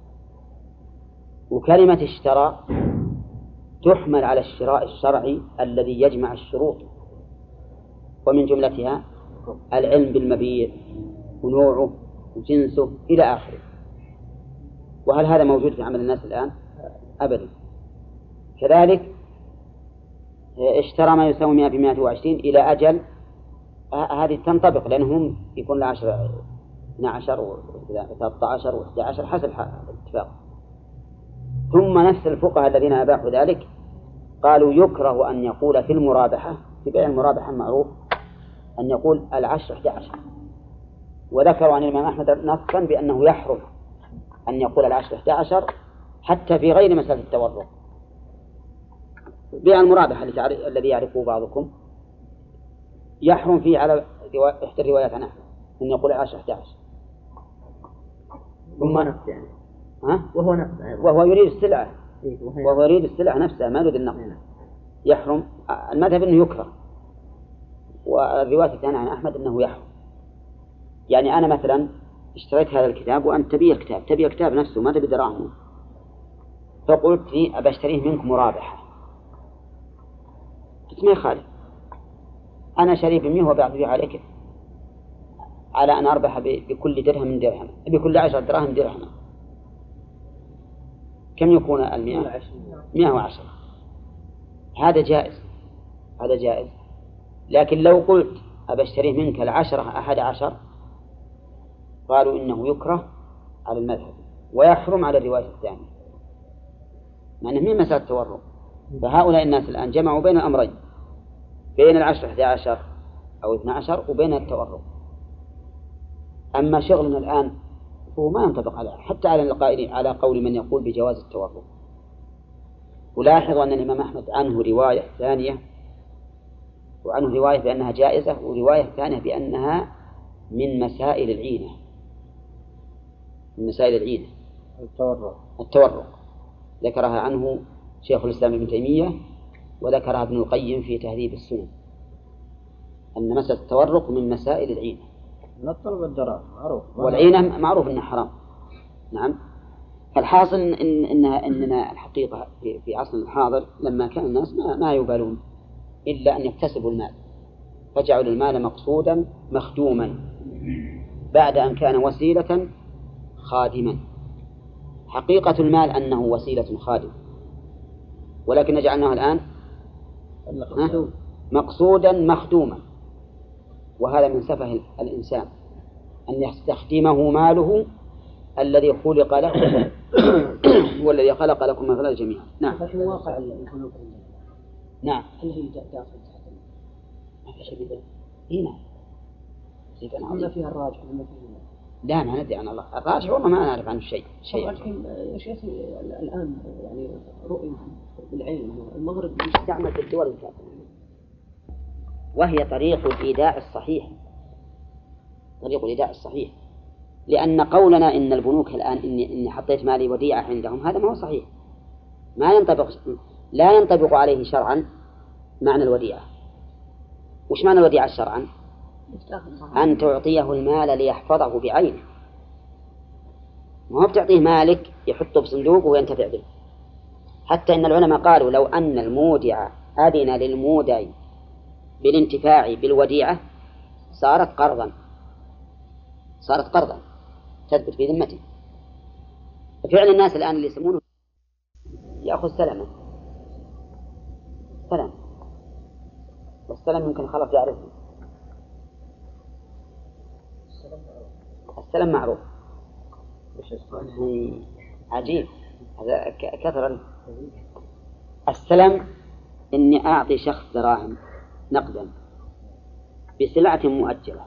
وكلمة اشترى تحمل على الشراء الشرعي الذي يجمع الشروط، ومن جملتها العلم بالمبيع ونوعه وجنسه إلى آخره. وهل هذا موجود في عمل الناس الآن؟ أبدا. كذلك اشترى ما يساوي مئة بمئة وعشرين إلى أجل، هذه تنطبق لأنهم يكون العشر اثنى عشر وثلاثة عشر وإحدى عشر حسب الاتفاق. ثم نفس الفقهاء الذين أباحوا ذلك قالوا يكره أن يقول في المرابحة، في بيع المرابحة المعروف أن يقول العشر إحدى عشر، وذكروا عن الإمام أحمد نصا بأنه يحرم أن يقول العشر إحدى عشر حتى في غير مسألة التورق. بيع المرابحة الذي يعرفه بعضكم يحرم فيه على إحدى الروايات عن أحمد أن يقول العشر إحدى عشر، ثم نفس يعني ها؟ وهو نفس وهو يريد السلعة، وهو يريد السلعة نفسها ما يريد النقد. يحرم. المذهب أنه يكره، والرواية الثانية عن أحمد أنه يحرم. يعني أنا مثلا اشتريت هذا الكتاب وأنت تبي الكتاب، تبي الكتاب نفسه ما تبي دراهمه، فقلت لي أبى أشتريه منك مرابحة، قلت ما يخالف، أنا شريك بمية وبعطيه عليك على أن أربح بكل درهم درهم، بكل عشرة دراهم درهم. كم يكون المئة؟ مئة وعشرة. هذا جائز، هذا جائز. لكن لو قلت أبى أشتريه منك العشرة أحد عشر قالوا إنه يكره على المذهب ويحرم على الرواية الثانية، مع أنه من مسألة التورق. فهؤلاء الناس الآن جمعوا بين الأمرين، بين العشر إحدى عشر أو اثنى عشر وبين التورق. أما شغلنا الآن هو ما ينطبق على حتى على القائلين على قول من يقول بجواز التورق. ولاحظوا أن الإمام أحمد عنه رواية ثانية، وعنه رواية بأنها جائزة، ورواية ثانية بأنها من مسائل العينة، من مسائل العينة التورق. التورق ذكرها عنه شيخ الإسلام ابن تيمية، وذكرها ابن القيم في تهذيب السنن، أن مسألة التورق من مسائل العينة. نطلب الدراهم معروف، والعينة معروف أنها حرام. نعم. فالحاصل إن إنها إننا الحقيقة في, في عصرنا الحاضر لما كان الناس ما, ما يبالون إلا أن يكتسبوا المال، فجعلوا المال مقصودا مخدوما بعد أن كان وسيلة خادما. حقيقة المال أنه وسيلة خادمة، ولكن جعلناه الآن مقصودا مخدوما، وهذا من سفه الإنسان أن يستخدمه ماله الذي خلق له والذي خلق لكم من فلان جميعا. نعم. لكن واقع البنوك نعم. هل هي داخل تحت ما في شيء بدل. هنا ما فيها الراجح وما فيها لا ما ندري عن الله الراجح والله ما نعرف عنه شيء شيء الحين يا شيخ الآن يعني رؤية بالعين المغرب يستعمل في الدول الكافرة، وهي طريق الإيداع الصحيح، طريق الإيداع الصحيح، لأن قولنا إن البنوك الآن إني, إني حطيت مالي وديعة عندهم هذا ما هو صحيح، ما ينطبق، لا ينطبق عليه شرعا معنى الوديعة. وش معنى الوديعة شرعا؟ أن تعطيه المال ليحفظه بعينه، ما هو بتعطيه مالك يحطه بصندوق وينتفع به. حتى إن العلماء قالوا لو أن المودع أذن للمودع بالانتفاع بالوديعة صارت قرضا، صارت قرضا تثبت في ذمته. فعل الناس الآن اللي يسمونه يأخذ سلمة، سلم، والسلم يمكن خلف يعرفه، السلم معروف. عجيب هذا كثر. السلم إني أعطي شخص دراهم نقدا بسلعة مؤجلة،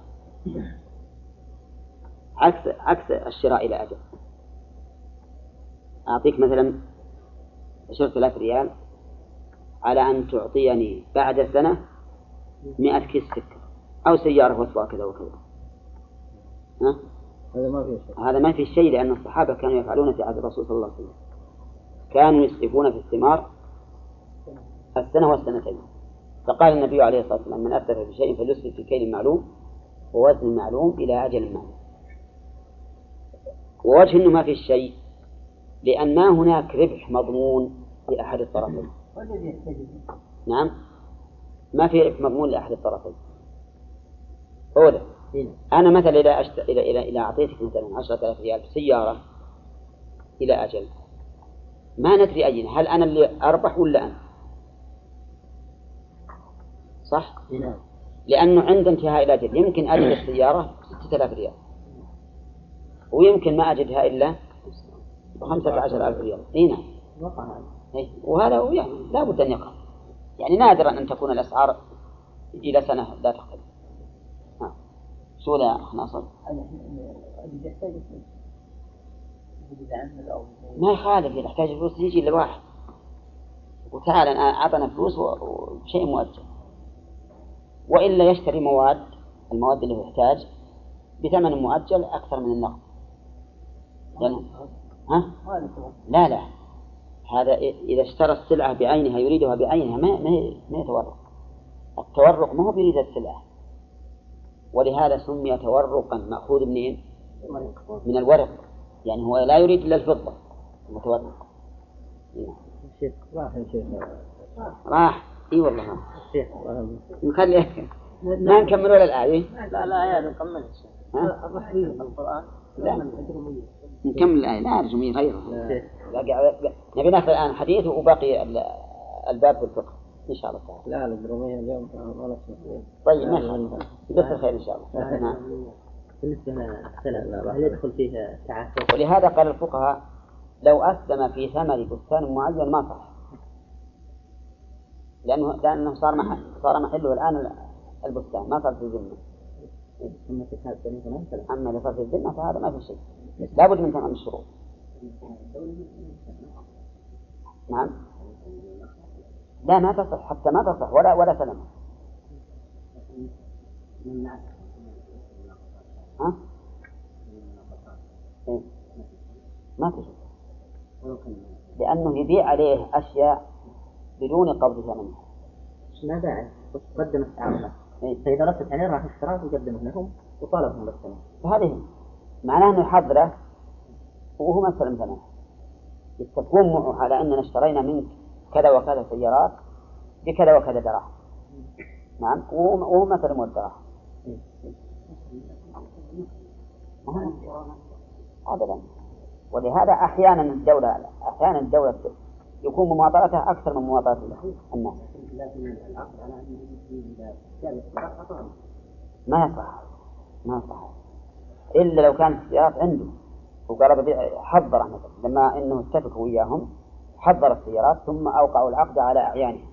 عكس عكس الشراء إلى أجل. أعطيك مثلا عشرة آلاف ريال على أن تعطيني بعد سنة مئة كيس سكر أو سيارة وصفة كذا وكذا. ها؟ هذا ما فيه شيء، هذا ما فيه شيء، لأن الصحابة كانوا يفعلون في عهد الرسول صلى الله عليه وسلم، كانوا يسلفون في الثمار السنة والسنتين. فقال النبي عليه الصلاة والسلام من أسلف بشيء فليسلف في كيل معلوم ووزن معلوم إلى أجل معلوم. ووجه إنه ما فيه شيء لأن ما هناك ربح مضمون لأحد الطرفين. نعم ما في ربح مضمون لأحد الطرفين. أولا أنا مثلا إذا أشت... إلى إلى إلى أعطيتك مثلا عشرة آلاف ريال في سيارة إلى أجل، ما ندري أين، هل أنا اللي أربح ولا أنا؟ صح؟ لأنه عند انتهاء الأجل يمكن أجد السيارة ستة آلاف ريال ويمكن ما أجدها إلا خمسة عشر ألف ريال. هنا وهذا هو يعني لا بد أن يقع، يعني نادرا أن تكون الأسعار إلى سنة لا تختلف. ها سؤال يا أخ ناصر. ما يخالف إذا احتاج فلوس يجي لواحد وتعالى أنا أعطنا فلوس وشيء مؤجل، وإلا يشتري مواد، المواد اللي يحتاج بثمن مؤجل أكثر من النقد. يعني ها؟ لا لا هذا إذا اشترى السلعة بعينها يريدها بعينها ما ما ما يتورق. التورق ما هو بيريد السلعة، ولهذا سمي تورقا مأخوذ منين؟ من الورق، يعني هو لا يريد إلا الفضة المتورق. الشيخ راح الشيخ راح إي والله الشيخ نخلي ما نكمل ولا الآية. لا لا يا نكمل القرآن لا نكمل الآية لا أرجمي غيره. نبي ناخذ الآن حديث وباقي الباب بالفقه إن شاء الله تعالى. لا البرومية اليوم ما نسمع. طيب ما بس الخير إن شاء الله. نعم. بالنسبة للسلام هل يدخل فيه تعافي؟ ولهذا قال الفقهاء لو أسلم في ثمر بستان معين ما صح، لأنه لأنه صار محل صار محله الآن البستان ما صار في الذمة. أما إذا صار في الذمة فهذا ما في شيء، لابد من تمام الشروط. نعم لا ما تصح حتى ما تصح ولا ولا سلم. ها؟ إيه؟ ما تصح لأنه يبيع عليه أشياء بدون قبض ثمنها. ما داعي قدم التعامل، فإذا ردت عليه راح اشتراه وقدمه لهم وطالبهم بالثمن، فهذه معناه أنه يحضره وهو ما سلم ثمنه. يتفقون معه على أننا اشترينا منك كذا وكذا سيارات بكذا وكذا دراهم. نعم وهو ما سلم الدراهم أبدا. ولهذا أحيانا الدولة أحيانا الدولة يكون مماطلتها أكثر من مماطلة الناس. ما يصح ما يصح إلا لو كانت السيارات عنده وقال حضر مثلا لما إنه اتفقوا وياهم حضر السيارات ثم أوقعوا العقد على أعيانهم،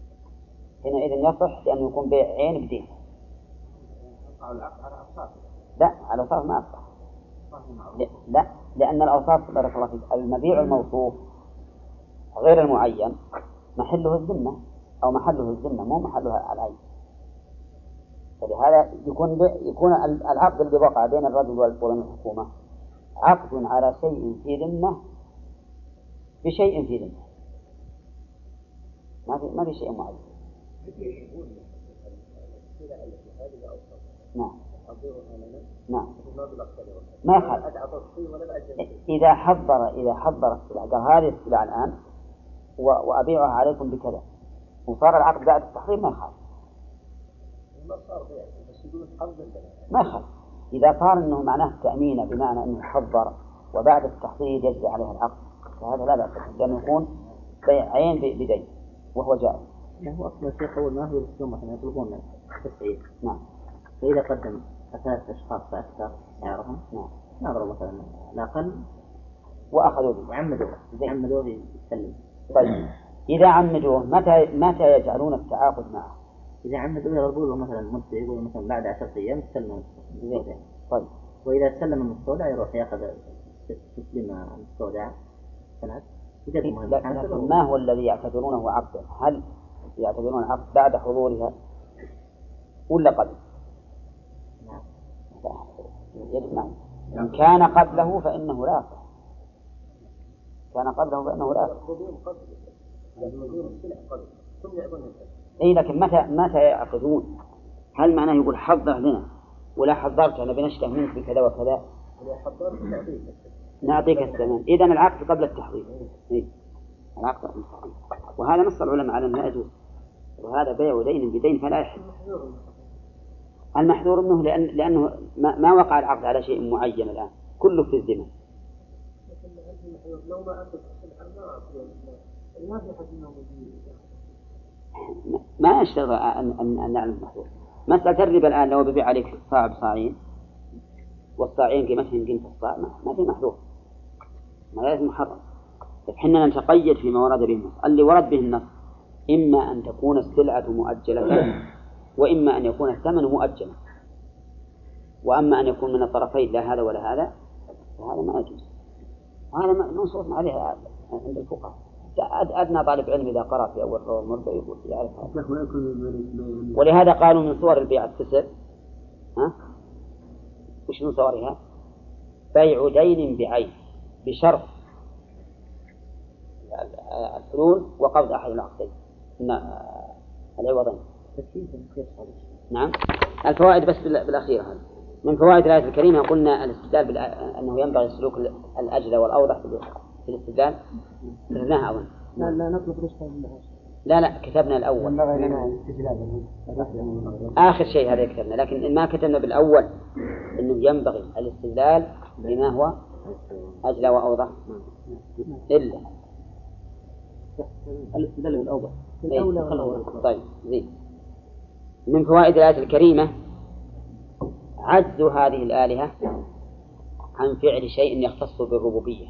حينئذ يصح لأنه يكون بيع عين بدين. لا الأوصاف ما أصح. لا، لأن الأوصاف بارك الله فيك المبيع الموصوف غير المعين محله الذمة أو محله الذمة مو محلها العين. فلهذا يكون يكون العقد الذي وقع بين الرجل وبين الحكومة عقد على شيء في ذمة بشيء في ذمة، ما في ما في شيء معين. نعم نعم ما يخالف. إذا حضر إذا حضر السلعة قال هذه السلعة الآن وأبيعها عليكم بكذا وصار العقد بعد التحضير ما يخالف. ما يخالف إذا صار إنه معناه التأمين بمعنى إنه حضر وبعد التحضير يجري عليه العقد فهذا لا بأس به لأنه يكون بيع عين بدين وهو جائز. هو أصلا الشيخ أول ما هو يرسلون مثلا يطلبون التسعير. نعم. فإذا قدم ثلاثة أشخاص فأكثر سعرهم نعم. نظروا مثلا الأقل وأخذوا به وعمدوه عمدوه يسلم. طيب إذا عمدوه متى متى يجعلون التعاقد معه؟ إذا عمدوه يقولوا مثلا مدة يقولوا مثلا بعد عشرة أيام يسلمون المستودع. طيب وإذا سلم المستودع يروح يأخذ تسليم المستودع سنة. لكن ما هو الذي يعتبرونه عقدا؟ هل يعتبرون عقد بعد حضورها ولا قبل؟ نعم. يجب نعم. إن كان قبله فإنه لا يصح. كان قبله فإنه لا يصح. إيه لكن متى متى يعقدون؟ هل معناه يقول حضر لنا ولا حضرت أنا بنشتهي منك بكذا وكذا؟ نعطيك الثمن. إذن العقد قبل التحضير. إيه؟ العقد قبل التحضير. وهذا نص العلماء على أنه يجوز. وهذا بيع دين بدين فلا يحل. المحذور منه لأن لأنه ما, ما وقع العقد على شيء معين الآن كله في الذمة. ما يشتغل أن أن أن نعلم المحذور. مسألة الربا الآن لو ببيع عليك صاع بصاعين والصاعين قيمتهم قيمة الصاع ما في محذور. ما لازم محرم. إحنا نتقيد فيما ورد به النص. اللي ورد به النص إما أن تكون السلعة مؤجلة وإما أن يكون الثمن مؤجلا. وأما أن يكون من الطرفين لا هذا ولا هذا فهذا ما يجوز. هذا منصوص عليه عند الفقهاء. أدنى طالب علم إذا قرأ في أول رواه المربع يقول يعرف هذا. ولهذا قالوا من صور البيع التسع ها وش من صورها؟ بيع دين بعين بشرط الحلول وقبض أحد العقدين العوضين. نعم. الفوائد بس بالأخير هذا من فوائد الآية الكريمة قلنا الاستدلال أنه ينبغي سلوك الأجل والأوضح في الاستدلال درناها أظن. لا لا نطلب رشفة لا لا كتبنا الأول آخر شيء هذا كتبنا لكن ما كتبنا بالأول إنه ينبغي الاستدلال بما هو أجل وأوضح إلا الاستدلال بالأوضح. طيب زين. من فوائد الآية الكريمة عجز هذه الآلهة عن فعل شيء يختص بالربوبية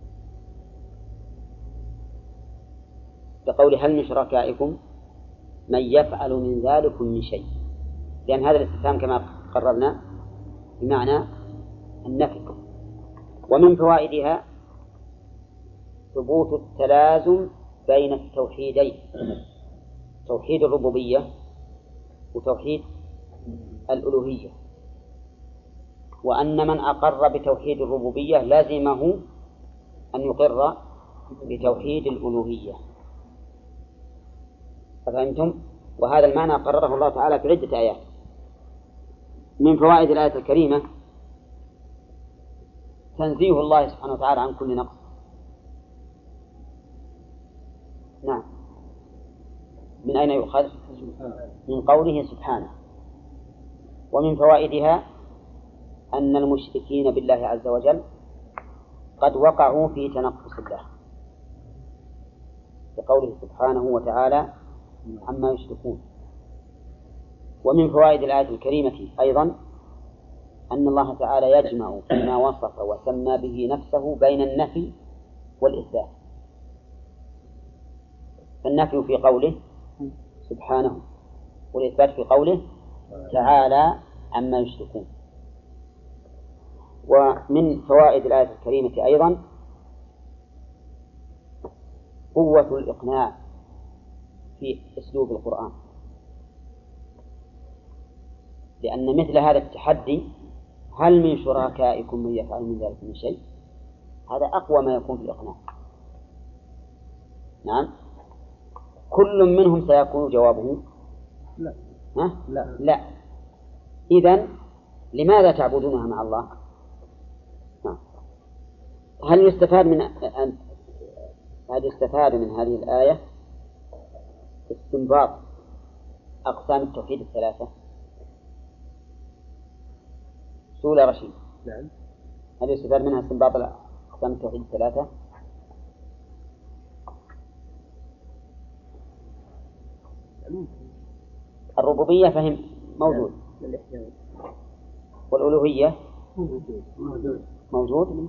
بقول هل من شركائكم من يفعل من ذلك من شيء لأن هذا الاستفهام كما قررنا بمعنى النفي. ومن فوائدها ثبوت التلازم بين التوحيدين توحيد الربوبية وتوحيد الألوهية وأن من أقر بتوحيد الربوبية لازمه أن يقر بتوحيد الألوهية. فهمتم؟ وهذا المعنى قرره الله تعالى في عدة آيات. من فوائد الآية الكريمة تنزيه الله سبحانه وتعالى عن كل نقص. نعم. من أين يؤخذ؟ من قوله سبحانه. ومن فوائدها أن المشركين بالله عز وجل قد وقعوا في تنقص الله بقوله سبحانه وتعالى عما يشركون. ومن فوائد الآية الكريمة أيضا أن الله تعالى يجمع فيما وصف وسمى به نفسه بين النفي والإثبات. فالنفي في قوله سبحانه والإثبات في قوله تعالى عما يشركون. ومن فوائد الآية الكريمة أيضا قوة الإقناع في أسلوب القرآن، لأن مثل هذا التحدي هل من شركائكم من يفعل من ذلك من شيء، هذا أقوى ما يكون في الإقناع. نعم، كل منهم سيكون جوابه لا. ها؟ لا. لا. إذن لماذا تعبدونها مع الله؟ هل يستفاد من هل يستفاد من هذه الآية استنباط أقسام التوحيد الثلاثة؟ سؤال رشيد. نعم. هل يستفاد منها استنباط أقسام التوحيد الثلاثة؟ الربوبية فهم موجود، والألوهية موجود موجود.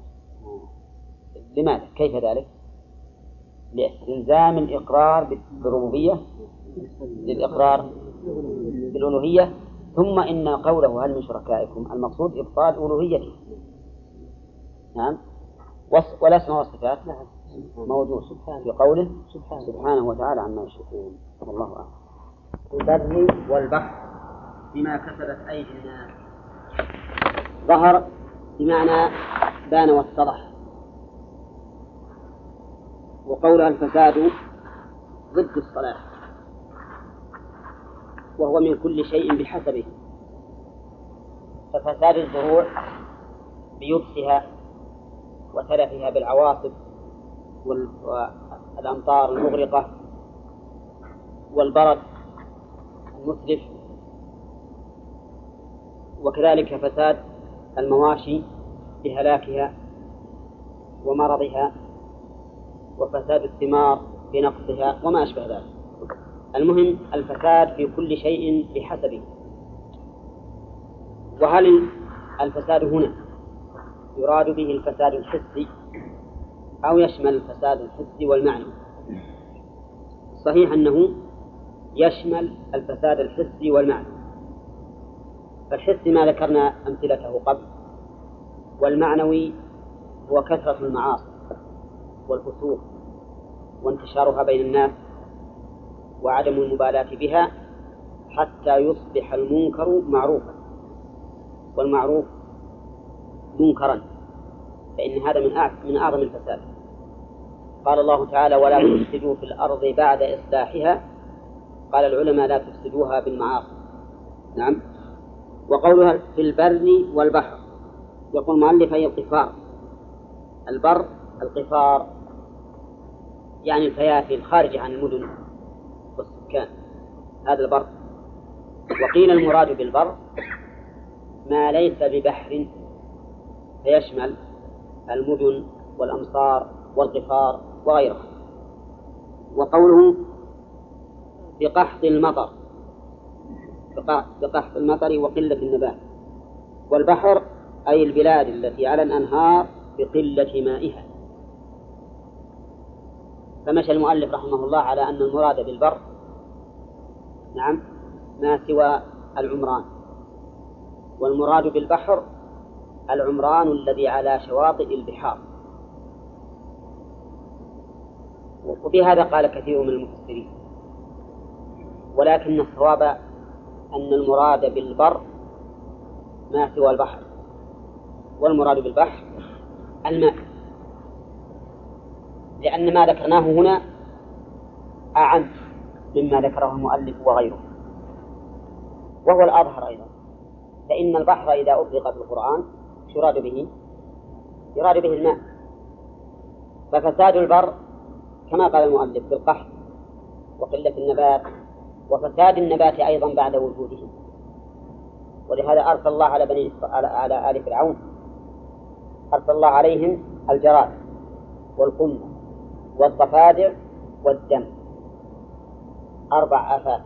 لماذا؟ كيف ذلك؟ لإلزام الإقرار بالربوبية للإقرار بالألوهية. ثم إن قوله هل من شركائكم المقصود إبطال ألوهيته. نعم. والأسماء والصفات موجود في قوله سبحانه وتعالى عما يشركون. والله أعلم. البر والبحر بما كسبت أيدي الناس. ظهر بمعنى بان واتضح، وقولها الفساد ضد الصلاح، وهو من كل شيء بحسبه. ففساد الزروع بيبسها وتلفها بالعواصف والأمطار المغرقة والبرد المتلف، وكذلك فساد المواشي بهلاكها ومرضها، وفساد الثمار بنقصها وما أشبه ذلك. المهم الفساد في كل شيء بحسبه. وهل الفساد هنا يراد به الفساد الحسي أو يشمل الفساد الحسي والمعنى؟ صحيح أنه يشمل الفساد الحسي والمعنى. فالحسي ما ذكرنا أمثلته قبل، والمعنوي هو كثرة المعاصي والفسوق وانتشارها بين الناس وعدم المبالاة بها حتى يصبح المنكر معروفا والمعروف منكرا، فإن هذا من من أعظم الفساد. قال الله تعالى ولا تفسدوا في الأرض بعد إصلاحها. قال العلماء لا تفسدوها بالمعاصي. نعم. وقولها في البر والبحر، يقول المؤلف هي القفار. البر القفار يعني الفيافي الخارجة عن المدن والسكان، هذا البر. وقيل المراد بالبر ما ليس ببحر، فيشمل المدن والأمصار والقفار وغيرها. وقوله بقحط المطر، بقحط المطر وقلة النبات. والبحر أي البلاد التي على الأنهار بقلة مائها. فمشى المؤلف رحمه الله على أن المراد بالبر نعم ما سوى العمران، والمراد بالبحر العمران الذي على شواطئ البحار. وبهذا قال كثير من المفسرين، ولكن الصواب أن المراد بالبر ما سوى البحر، والمراد بالبحر الماء، لأن ما ذكرناه هنا أعم مما ذكره المؤلف وغيره، وهو الأظهر أيضا. فإن البحر إذا أطلق في القرآن يراد به يراد به الماء. ففساد البر كما قال المؤلف بالقحط وقلة النبات، وفساد النبات أيضا بعد وجوده. ولهذا أرسل الله على بني على, على آل فرعون أرسل الله عليهم الجراد والقمل والضفادع والدم، أربع آفات.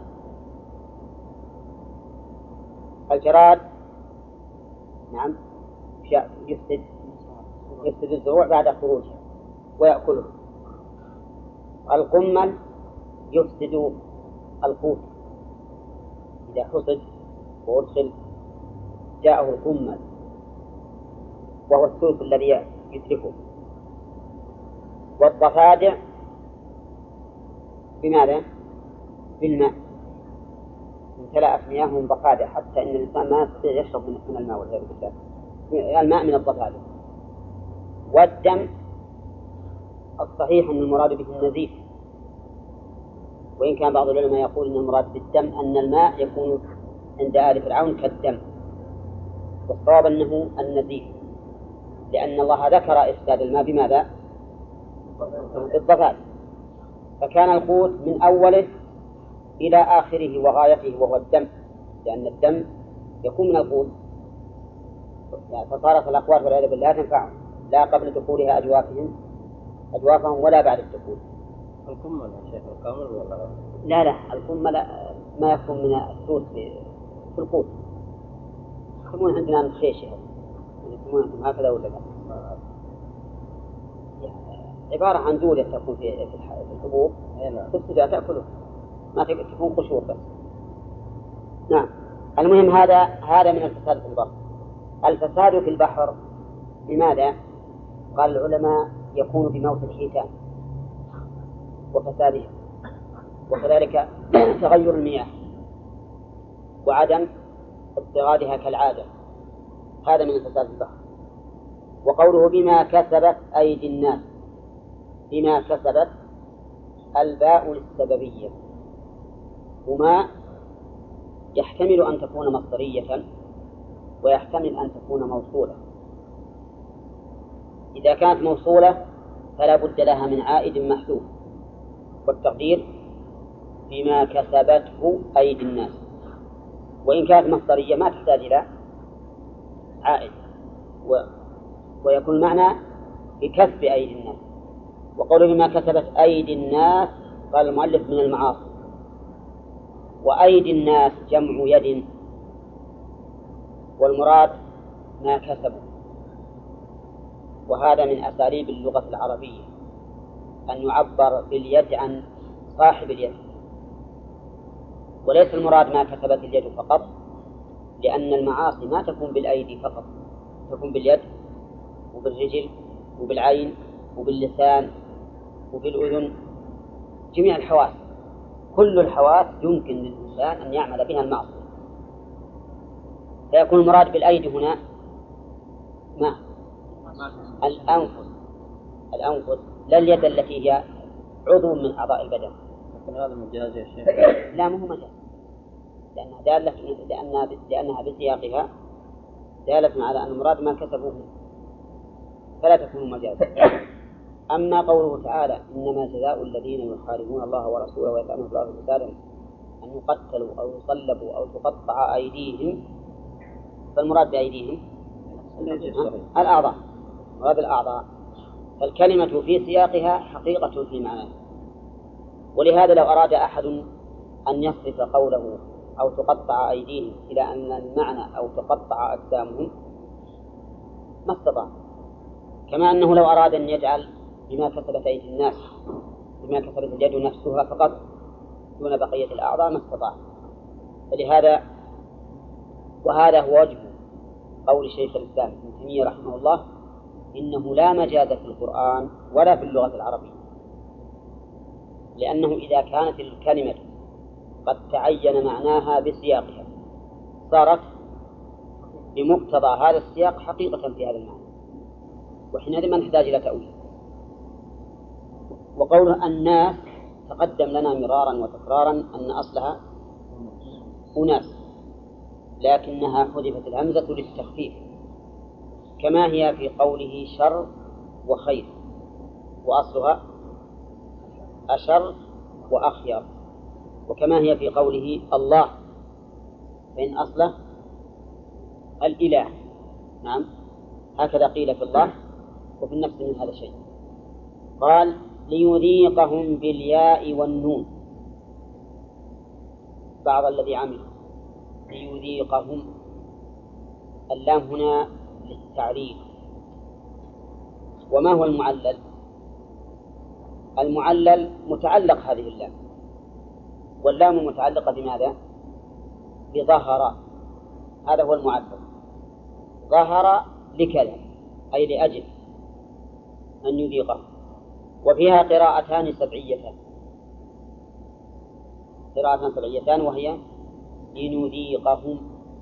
الجراد نعم يفسد يفسد الزروع بعد خروجها ويأكله. القمل يفسد القوت، إذا حصد وأدخل جاءه القمل. وهو الثلث الذي يدركه. والضفادع بماذا؟ بالماء، امتلأت مياههم ضفادع حتى إن الإنسان ما يستطيع يشرب من الماء والعياذ بالله، الماء من الضفادع. والدم الصحيح أن المراد به النزيف، وإن كان بعض العلماء يقول أن المراد بالدم أن الماء يكون عند آل فرعون كالدم، والصواب أنه النزيف، لأن الله ذكر إفساد الماء بماذا؟ بالضفادع. فكان القوت من أوله إلى آخره وغايته وهو الدم، لأن الدم يكون من القوت، يعني فصارت الأقوات والعياذ بالله لا تنفعهم لا قبل دخولها أجوافهم أجوافهم ولا بعد الدخول. الكمل يا شيخ الكامل ولا لا لا الكمل ما يكون من السوس في القوت، يسمون عندنا الخيشة، يسمون هكذا ولا لا؟ عبارة عن دولة تكون في الحبوب تبتدأ تأكله، ما تكون قشور بس. نعم. المهم هذا هذا من الفساد في البحر. الفساد في البحر لماذا؟ قال العلماء يكون بموت الحيتان وفسادها، وكذلك تغير المياه وعدم اضطرادها كالعادة، هذا من الفساد في البحر. وقوله بما كسبت أيدي الناس، بما كسبت الباء للسببية، وما يحتمل أن تكون مصدرية ويحتمل أن تكون موصولة. إذا كانت موصولة فلا بد لها من عائد محذوف، والتقدير بما كسبته أيدي الناس. وإن كانت مصدرية ما تحتاج إلى عائد، و... ويكون معنى بكسب أيدي الناس. وقوله بما كسبت أيدي الناس قال المؤلف من المعاصي، وأيدي الناس جمع يد، والمراد ما كسبوا. وهذا من أساليب اللغة العربية أن يعبر باليد عن صاحب اليد، وليس المراد ما كسبت اليد فقط، لأن المعاصي ما تكون بالأيدي فقط، تكون باليد وبالرجل وبالعين وباللسان وبالأذن، جميع الحواس، كل الحواس يمكن للإنسان أن يعمل بها المعصية. فيكون المراد بالأيدي هنا ما الأنفس، الأنفس لا اليد التي هي عضو من أعضاء البدن. لكن هذا مجاز يا شيخ. لا مو مجاز، لأنها دالة لأنها لأنها بسياقها دالة على أن المراد ما كسبوه، فلا تكون مجازا. أما قوله تعالى إنما جزاء الذين يحاربون الله ورسوله ويسعون في الأرض فسادا أن يقتلوا أو يصلبوا أو تقطع أيديهم، فالمراد بأيديهم الأعضاء، مراد الأعضاء. فالكلمة في سياقها حقيقة في معناه. ولهذا لو أراد أحد أن يصرف قوله أو تقطع أيديهم إلى أن المعنى أو تقطع أجسامهم ما استطاع، كما أنه لو أراد أن يجعل بما كسبت أيدي الناس بما كسبت اليد نفسها فقط دون بقية الأعضاء ما استطاع. فلهذا وهذا هو وجه قول شيخ الإسلام ابن تيمية رحمه الله إنه لا مجاز في القرآن ولا في اللغة العربية، لأنه إذا كانت الكلمة قد تعين معناها بسياقها صارت بمقتضى هذا السياق حقيقة في هذا المعنى، وحينئذ ما نحتاج إلى تأويل. وقول الناس تقدم لنا مرارا وتكرارا أن أصلها أناس، لكنها حذفت الهمزة للتخفيف، كما هي في قوله شر وخير، وأصلها أشر وأخير، وكما هي في قوله الله فإن أصله الإله. نعم هكذا قيل في الله وفي النفس من هذا الشيء. قال ليذيقهم بالياء والنون بعض الذي عملوا، ليذيقهم، اللام هنا للتعريف. وما هو المعلل؟ المعلل متعلق هذه اللام، واللام متعلقة بماذا؟ بظهر، هذا هو المعلل، ظهر لكذا، أي لأجل أن يذيقهم. وفيها قراءتان سبعيتان قراءتان سبعيتان وهي لنذيقهم،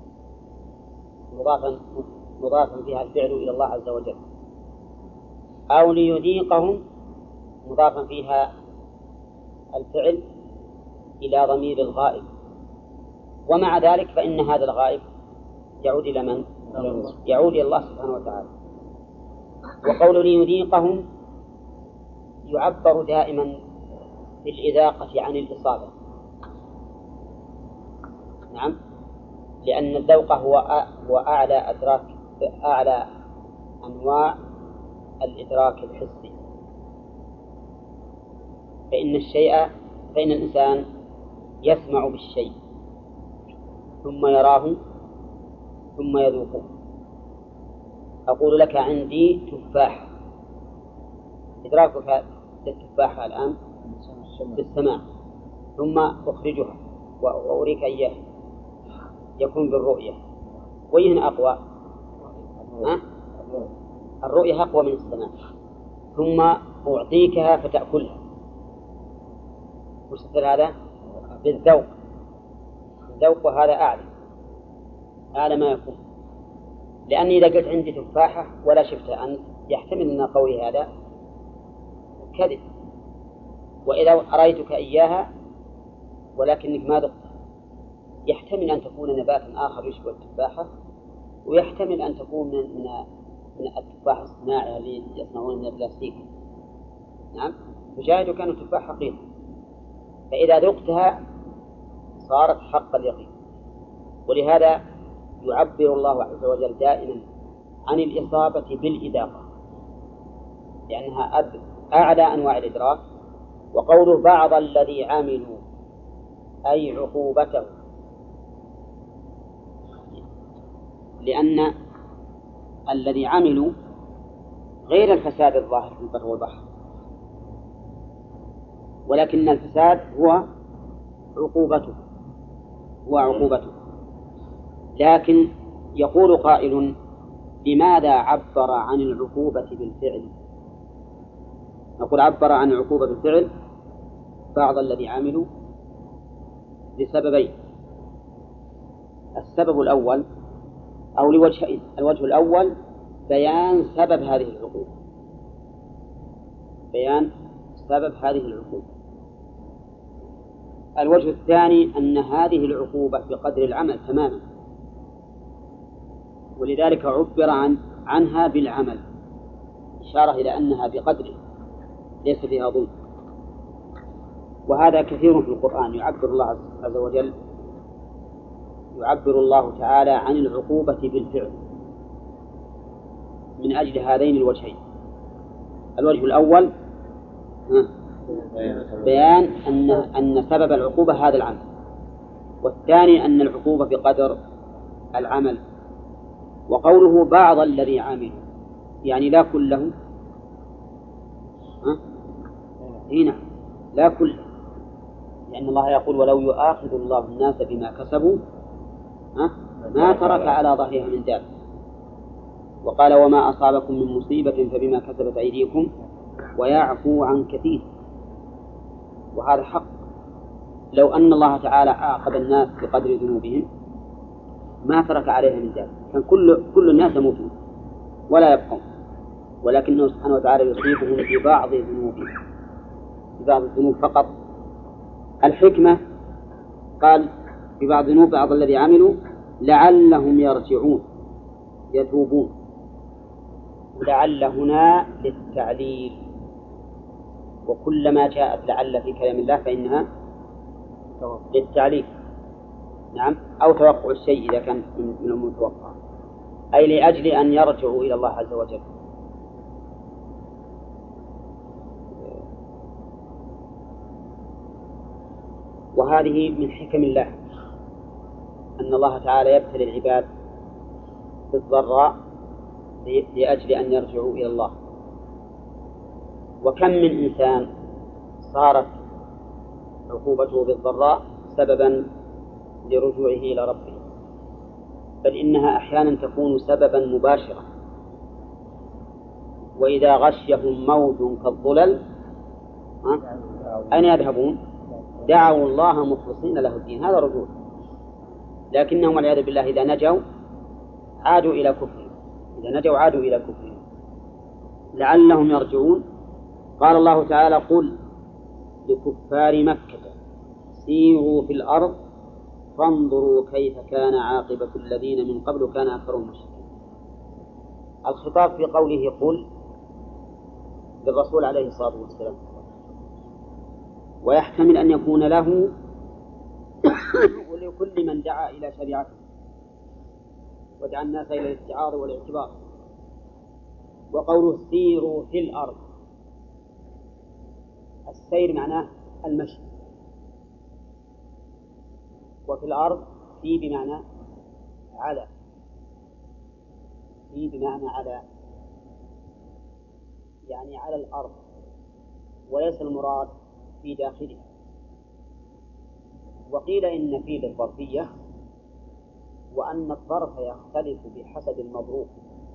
مضافا مضافا فيها الفعل إلى الله عز وجل، أو ليذيقهم مضافا فيها الفعل إلى ضمير الغائب. ومع ذلك فإن هذا الغائب يعود إلى من؟ يعود إلى الله سبحانه وتعالى. وقول ليذيقهم يعبر دائما بالإذاقة عن الإصابة، نعم، لأن الذوق هو هو أعلى أدراك أعلى أنواع الإدراك الحسي. فإن الشيء فإن الإنسان يسمع بالشيء ثم يراه ثم يذوقه. أقول لك عندي تفاح، إدراكك للتفاحة الآن بالسماع، ثم أخرجها وأريك إياه يكون بالرؤية. وين أقوى؟ أه؟ الرؤية أقوى من السماع. ثم أعطيكها فتأكلها، وش هذا؟ بالذوق. الذوق هذا أعلى أعلى ما يكون، لأني إذا قلت عندي تفاحة ولا شفتها أنت يحتمل أن قولي هذا كذب، وإذا أريتك إياها ولكنك ما ذقتها يحتمل أن تكون نباتا آخر يشبه التفاحة، ويحتمل أن تكون من من, من التفاح الصناعي اللي يصنعون من البلاستيك. نعم، فشاهدك أنه تفاح حقيقي، فإذا ذقتها صارت حق اليقين. ولهذا يعبر الله عز وجل دائما عن الإصابة بالإذاقة، لأنها أعلى أنواع الإدراك. وقوله بعض الذي عملوا أي عقوبته، لأن الذي عملوا غير الفساد الظاهر في البر والبحر، ولكن الفساد هو عقوبته هو عقوبته لكن يقول قائل: لماذا عبر عن العقوبة بالفعل؟ نقول عبر عن العقوبة بالفعل بعض الذي عملوا لسببين. السبب الأول أو لوجهين. الوجه الأول بيان سبب هذه العقوبة، بيان سبب هذه العقوبة. الوجه الثاني أن هذه العقوبة بقدر العمل تماما، ولذلك عبر عن عنها بالعمل، إشارة إلى أنها بقدره ليس فيها ظلم. وهذا كثير في القرآن، يعبر الله عز وجل يعبر الله تعالى عن العقوبة بالفعل من أجل هذين الوجهين. الوجه الأول بيان أن أن سبب العقوبة هذا العمل، والثاني أن العقوبة بقدر العمل. وقوله بعض الذي عملوا يعني لا كله، هنا لا كله، لأن الله يقول: ولو يؤاخذ الله الناس بما كسبوا ما ترك على ظهرها من دابة. وقال: وما أصابكم من مصيبة فبما كسبت أيديكم ويعفو عن كثير. وهذا حق، لو أن الله تعالى عاقب الناس بقدر ذنوبهم ما ترك عليها من دابة، كان كل كل الناس يموتون ولا يبقون، ولكنه سبحانه وتعالى يصيبهم ببعض ذنوبهم، ببعض الذنوب فقط. الحكمة قال ببعض ذنوب بعض الذي عملوا لعلهم يرجعون يتوبون. لعل هنا للتعليل، وكلما جاءت لعل في كلام الله فإنها للتعليل، نعم، أو توقع الشيء إذا كان من المتوقع، أي لأجل أن يرجعوا إلى الله عز وجل. وهذه من حكم الله أن الله تعالى يبتلي العباد بالضراء لأجل أن يرجعوا إلى الله. وكم من إنسان صارت عقوبته بالضراء سببا لرجوعه إلى ربه، بل إنها أحيانا تكون سببا مباشرا وإذا غشيهم موج كالظلل أين يذهبون؟ دعوا الله مخلصين له الدين. هذا رجوع، لكنهم والعياذ بالله إذا نجوا عادوا إلى كفرهم، إذا نجوا عادوا إلى كفرهم لعلهم يرجعون. قال الله تعالى: قل لكفار مكة سيروا في الأرض فانظروا كيف كان عاقبة الذين من قبل كان أكثرهم مشركين. الخطاب في قوله قل للرسول عليه الصلاة والسلام، ويحتمل أن يكون له ولكل من دعا إلى شريعته ودعا الناس إلى الاتعاظ والاعتبار. وقوله سيروا في الأرض، السير معناه المشي، وفي الأرض في بمعنى على، في بمعنى على، يعني على الأرض، وليس المراد في داخلها. وقيل إن في للظرفية، وأن الظرف يختلف بحسب المظروف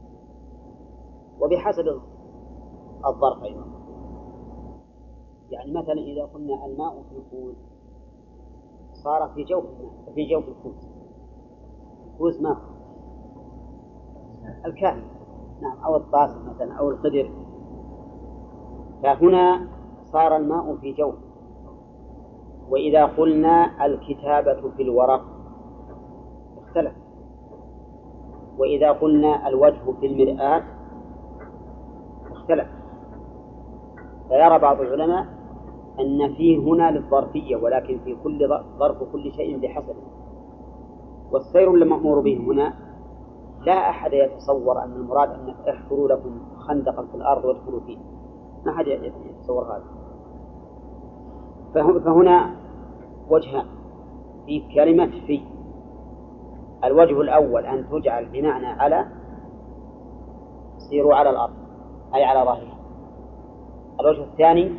وبحسب الظرف أيضا. يعني مثلا إذا قلنا الماء في الكوز صار في جوف الماء، في جوف الكوز، الكوز ماء الكائن، نعم، أو الطاس مثلا أو القدر، فهنا صار الماء في جوف. وإذا قلنا الكتابة في الورق اختلف، وإذا قلنا الوجه في المرآة اختلف. فيرى بعض العلماء أن فيه هنا للظرفية، ولكن في كل ظرف كل شيء بحسبه. والسير المأمور به هنا لا أحد يتصور أن المراد أن احفروا لكم خندقا في الأرض وادخلوا فيه، ما أحد يتصور هذا. فهنا وجهان في كلمة في. الوجه الأول أن تجعل بمعنى على، سيروا على الأرض أي على ظهرها. الوجه الثاني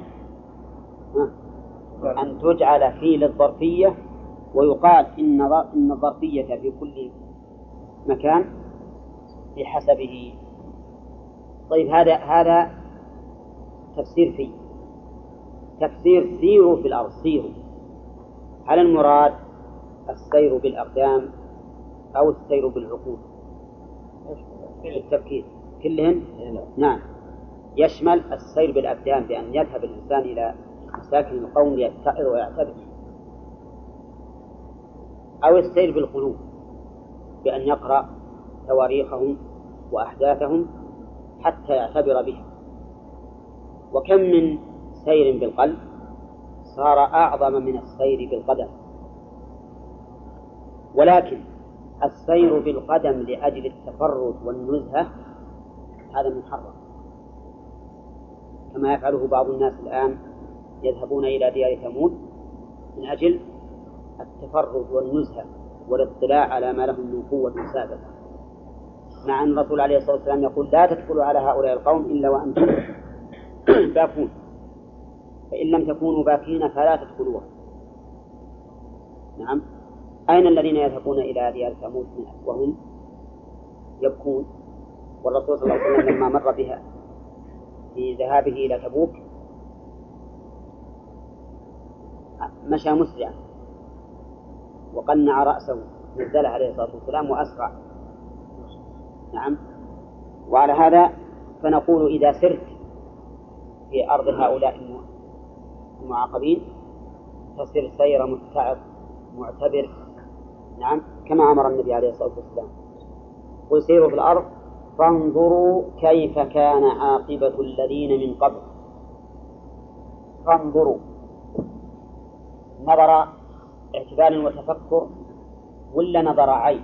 أن تجعل في للظرفية، ويقال إن الظرفية في كل مكان بحسبه. طيب هذا هذا تفسير في. تفسير سيروا في الأرض، سيروا، هل المراد السير بالأقدام أو السير بالعقول؟ التفكير كلهن نعم، يشمل السير بالأقدام بأن يذهب الإنسان إلى مساكن القوم ليتعظ ويعتبر، أو السير بالقلوب بأن يقرأ تواريخهم وأحداثهم حتى يعتبر بها. وكم من سير بالقلب صار أعظم من السير بالقدم. ولكن السير بالقدم لأجل التفرد والنزهة هذا محرم، كما يفعله بعض الناس الآن، يذهبون إلى ديار ثمود من أجل التفرد والنزهة والاطلاع على ما لهم من قوة سابقة، مع أن الرسول عليه الصلاة والسلام يقول لا تدخلوا على هؤلاء القوم إلا وأنتم باكون، فإن لم تكونوا باكين فلا تدخلوها. نعم، أين الذين يذهبون إلى ديار ثمود وهم يبكون؟ والرسول صلى الله عليه وسلم لما مر بها في ذهابه إلى تبوك مشى مسرعا وقنع رأسه، نزل عليه الصلاة والسلام وأسرع. نعم، وعلى هذا فنقول إذا سرت في أرض هؤلاء المعاقبين فسر سير متعظ معتبر. نعم، كما أمر النبي عليه الصلاة والسلام: قل سيروا في الأرض فانظروا كيف كان عاقبة الذين من قبل. فانظروا نظر اعتبار وتفكر ولا نظر عين؟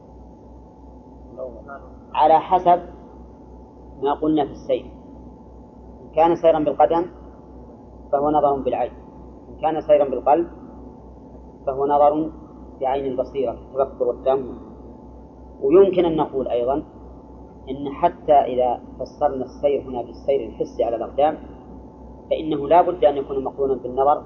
على حسب ما قلنا في السير. إن كان سيرا بالقدم فهو نظر بالعين، إن كان سيرا بالقلب فهو نظر بعين البصيرة، التفكر والتأمل. ويمكن أن نقول أيضا إن حتى إذا فسرنا السير هنا بالسير الحسي على الأقدام فإنه لا بد أن يكون مقرونا بالنظر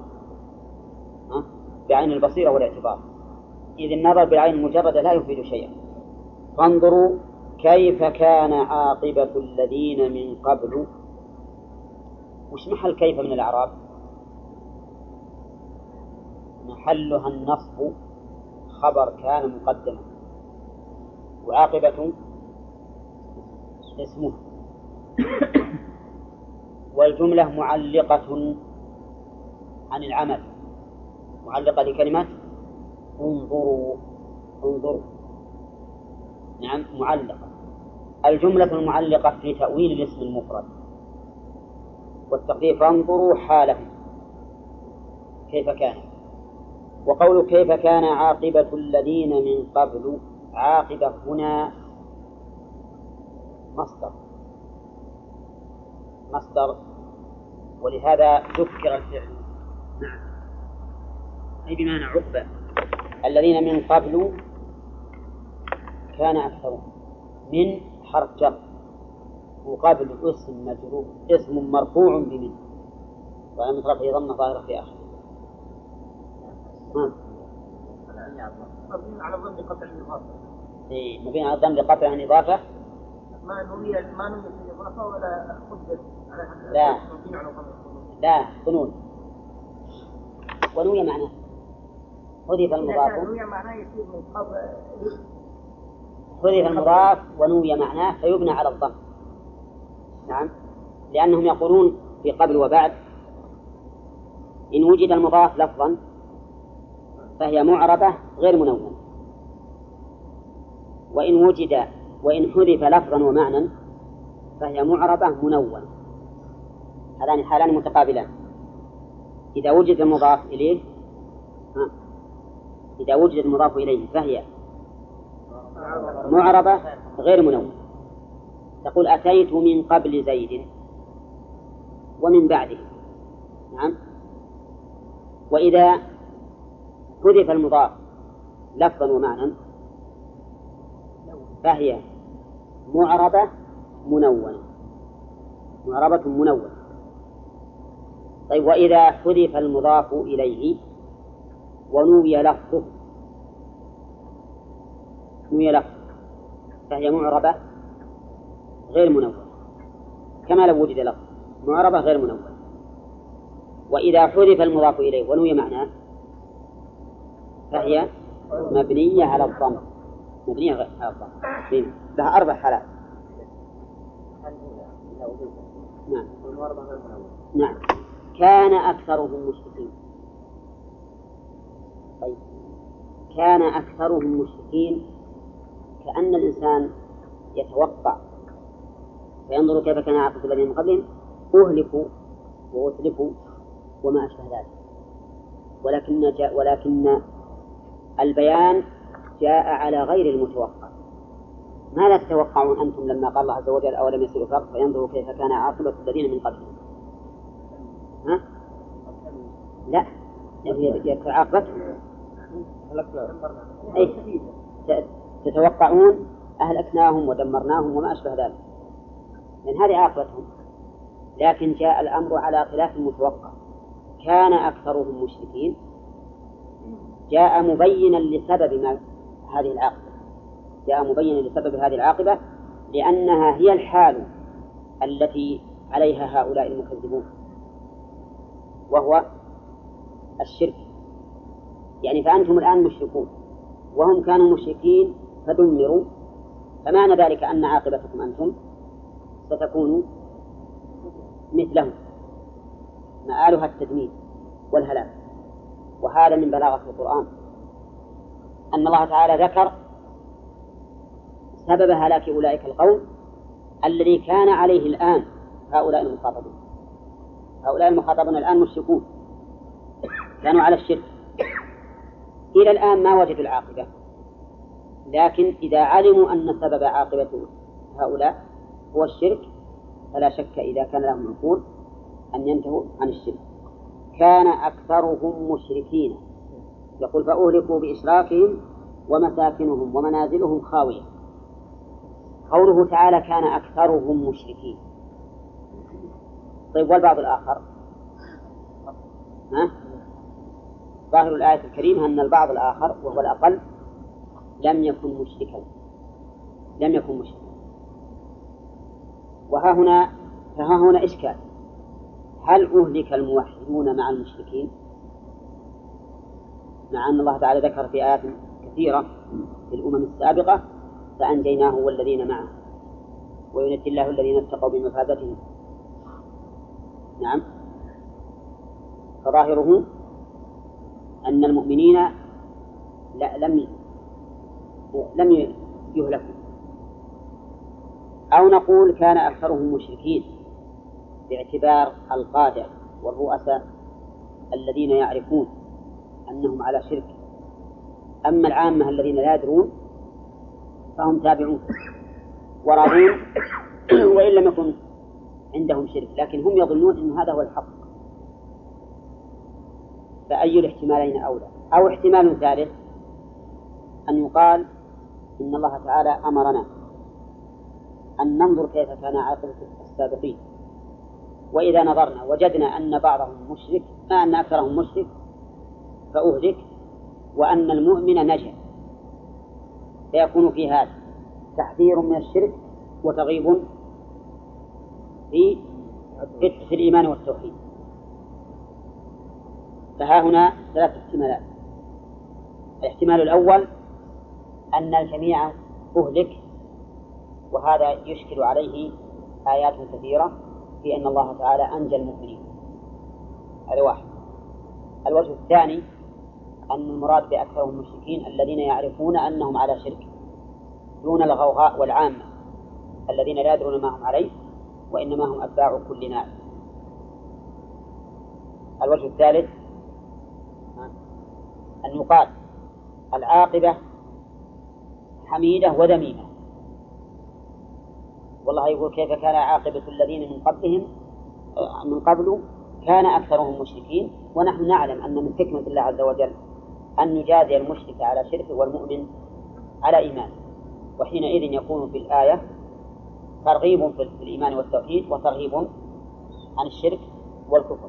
بعين البصيرة والاعتبار، إذ النظر بالعين المجردة لا يفيد شيئا. فانظروا كيف كان عاقبة الذين من قبل. وش محل كيف من الأعراب؟ محلها النصب، خبر كان مقدما، وعاقبة اسمه، والجملة معلقة عن العمل، معلقة لكلمة انظروا. انظروا نعم معلقة. الجملة المعلقة في تأويل الاسم المفرد، والتقدير فانظروا حاله كيف كان. وقول كيف كان عاقبة الذين من قبل، عاقبة هنا مصدر مصدر ولهذا ذكر الفعل أي بمعنى عقبة. الذين من قبل كان أكثرهم، من حرف جر، وقبل اسم مجرور اسم مرفوع بمن، وعلى مطرفه ضمن ظاهرة في آخر. مبني على الضم بقطع الإضافة. إيه مبني على الضم بقطع الإضافة. ما نوي ما نوي في الإضافة ولا قدر على لا مبني على الضم. لا ظنون. ونوي معناه حذف المضاف. نوي معناه يصير من قبل. حذف المضاف ونوي معناه فيبنى على الضم. نعم، لأنهم يقولون في قبل وبعد إن وجد المضاف لفظا فهي معربة غير منونة، وإن وجد وإن حذف لفظا ومعنى فهي معربة منونة. هذان حالان متقابلان. إذا وجد المضاف إليه ها. إذا وجد المضاف إليه فهي معربة غير منونة. تقول أتيت من قبل زيد ومن بعده. نعم. وإذا حذف المضاف لفظا ومعنى فهي معربة منونة، معربة منونة. طيب وإذا حذف المضاف إليه ونوي لفظه، نوي لفظه فهي معربة غير منونة كما لو وجد لفظ، معربة غير منونة. وإذا حذف المضاف إليه ونوي معناه فهي مبنية على الضم، مبنية على الضم. لها أربع حالات. نعم. نعم. كان أكثرهم مشركين. طيب كان أكثرهم مشركين، كأن الإنسان يتوقع فينظر كيف كان عاقبة الذين من قبلهم، أهلكوا وأتلفوا وما أشبه ذلك. ولكن جاء ولكن البيان جاء على غير المتوقع. ماذا تتوقعون أنتم لما قال الله عز وجل أولم يسيروا في الأرض فينظروا كيف كان عاقبة الذين من قبلهم؟ ها؟ لا، عاقبتهم. أي تتوقعون أهلكناهم ودمرناهم وما أشبه ذلك، لأن هذه عاقبتهم. لكن جاء الأمر على خلاف المتوقع. كان أكثرهم مشركين جاء مبينا لسبب ما هذه العاقبة، جاء مبينا لسبب هذه العاقبة لأنها هي الحال التي عليها هؤلاء المكذبون، وهو الشرك. يعني فأنتم الآن مشركون وهم كانوا مشركين فدمروا، فمعنى ذلك أن عاقبتكم أنتم ستكون مثلهم، مآلها التدمير والهلاك. وهذا من بلاغة القرآن أن الله تعالى ذكر سبب هلاك أولئك القوم الذي كان عليه الآن هؤلاء المخاطبون. هؤلاء المخاطبون الآن مشركون كانوا على الشرك إلى الآن ما وجدوا العاقبة، لكن إذا علموا أن سبب عاقبة هؤلاء هو الشرك فلا شك إذا كان لهم عقول أن ينتهوا عن الشرك. كان أكثرهم مشركين، يقول فأهلكوا بإشراكهم ومساكنهم ومنازلهم خاوية. قوله تعالى كان أكثرهم مشركين. طيب والبعض الآخر؟ ها؟ ظاهر الآية الكريمة أن البعض الآخر وهو الأقل لم يكن مشركا، لم يكن مشركا. وها هنا فها هنا إشكال، هل أهلك الموحدون مع المشركين؟ مع أن الله تعالى ذكر في آيات كثيرة في الأمم السابقة فأنجيناه والذين معه وينجي الله الذين اتقوا بمفازتهم. نعم، فظاهره أن المؤمنين لا لم لم يهلكوا، أو نقول كان أكثرهم مشركين باعتبار القادة والرؤساء الذين يعرفون أنهم على شرك، أما العامة الذين لا يدرون فهم تابعون وراضون وإن لم يكن عندهم شرك، لكن هم يظنون أن هذا هو الحق. فأي الاحتمالين أولى؟ أو احتمال ثالث أن يقال إن الله تعالى أمرنا أن ننظر كيف كان عاقبة السابقين، وإذا نظرنا وجدنا أن بعضهم مشرك أن أكثرهم مشرك فأهلك، وأن المؤمن نجا، فيكون في هذا تحذير من الشرك وترغيب في في الإيمان والتوحيد. فها هنا ثلاث احتمالات. الاحتمال الأول أن الجميع أهلك، وهذا يشكل عليه آيات كثيرة في أن الله تعالى أنجى المؤمنين، هذا واحد. الوجه الثاني أن المراد بأكثرهم المشركين الذين يعرفون أنهم على شرك دون الغوغاء والعامة الذين لا يدرون ما هم عليه وإنما هم أتباع كل ناس. الوجه الثالث أن يقال العاقبة حميدة وذميمة، والله يقول كيف كان عاقبة الذين من قبلهم من قبل كان أكثرهم مشركين، ونحن نعلم أن من حكمة الله عز وجل أن يجازي المشرك على شركه والمؤمن على إيمانه، وحينئذ يكون في الآية ترغيب في الإيمان والتوحيد وترغيب عن الشرك والكفر.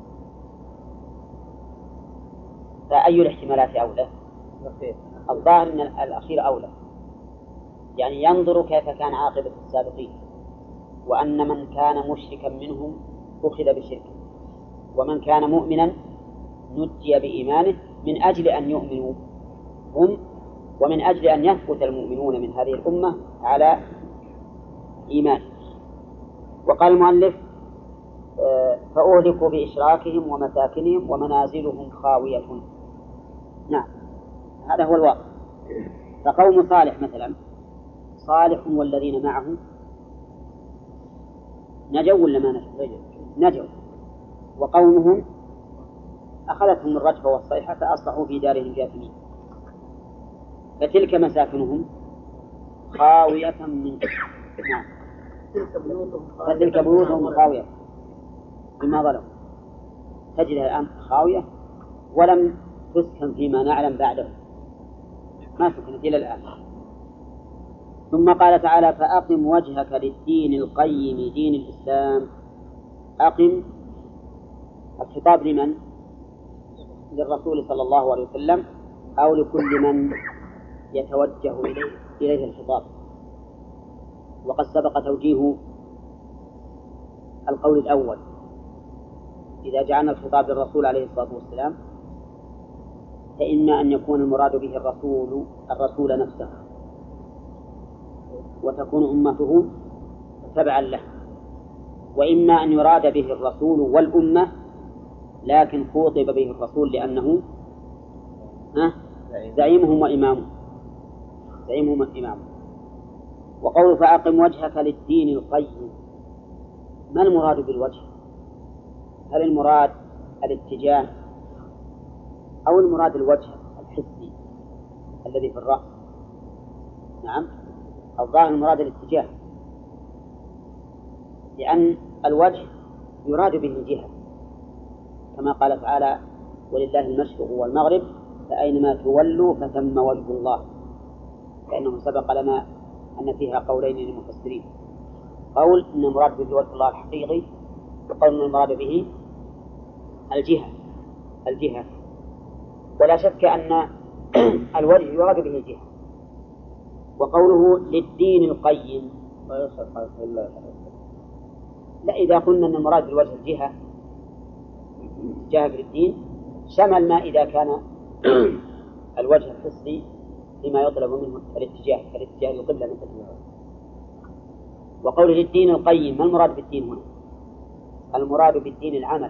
فأي الاحتمالات أولى؟ الظاهر أن الأخير أولى، يعني ينظر كيف كان عاقبة السابقين، وأن من كان مشركا منهم أخذ بشركه، ومن كان مؤمنا نجي بإيمانه من أجل أن يؤمنوا هم، ومن أجل أن يثبت المؤمنون من هذه الأمة على إيمان. وقال المؤلف فأهلكوا بإشراكهم ومساكنهم ومنازلهم خاوية. نعم، هذا هو الواقع. فقوم صالح مثلا، صالح والذين معه نجوا ولا ما نجوا؟ نجوا، وقومهم أخذتهم الرجفة والصيحة فأصبحوا في دارهم جاثمين. فتلك مساكنهم خاوية من نعم، فتلك بيوتهم خاوية بما ظلموا، تجدها الآن خاوية ولم تسكن فيما نعلم بعده، ما سكنت إلى الآن. ثم قال تعالى فأقم وجهك للدين القيم دين الإسلام. أقم، الخطاب لمن؟ للرسول صلى الله عليه وسلم أو لكل من يتوجه إليه إليه الخطاب. وقد سبق توجيه القول الأول إذا جعلنا الخطاب للرسول عليه الصلاة والسلام فإما أن يكون المراد به الرسول الرسول نفسه وتكون أمته تبعا له، وإما أن يراد به الرسول والأمة لكن خوطب به الرسول لأنه زعيمهم وإمامهم زعيمهم وإمامهم. وقول فأقم وجهك للدين القيم، ما المراد بالوجه؟ هل المراد الاتجاه أو المراد الوجه الحسي الذي في الرأس؟ نعم، الظاهر المراد الاتجاه، لأن الوجه يراد به الجهة كما قال تعالى ولله المشرق والمغرب فأينما تولوا فثم وجه الله، لأنه سبق لنا أن فيها قولين للمفسرين، قول أن المراد به وجه الله الحقيقي، وقول أن المراد به الجهة الجهة ولا شك أن الوجه يراد به الجهة. وقوله للدين القيم لا، إذا قلنا أن المراد بالوجه الجهة جهة في الدين شملنا إذا كان الوجه الحسي لما يطلب منه الاتجاه كالاتجاه القبلة مثلا. وقوله الدين القيم، ما المراد بالدين هنا؟ المراد بالدين العمل،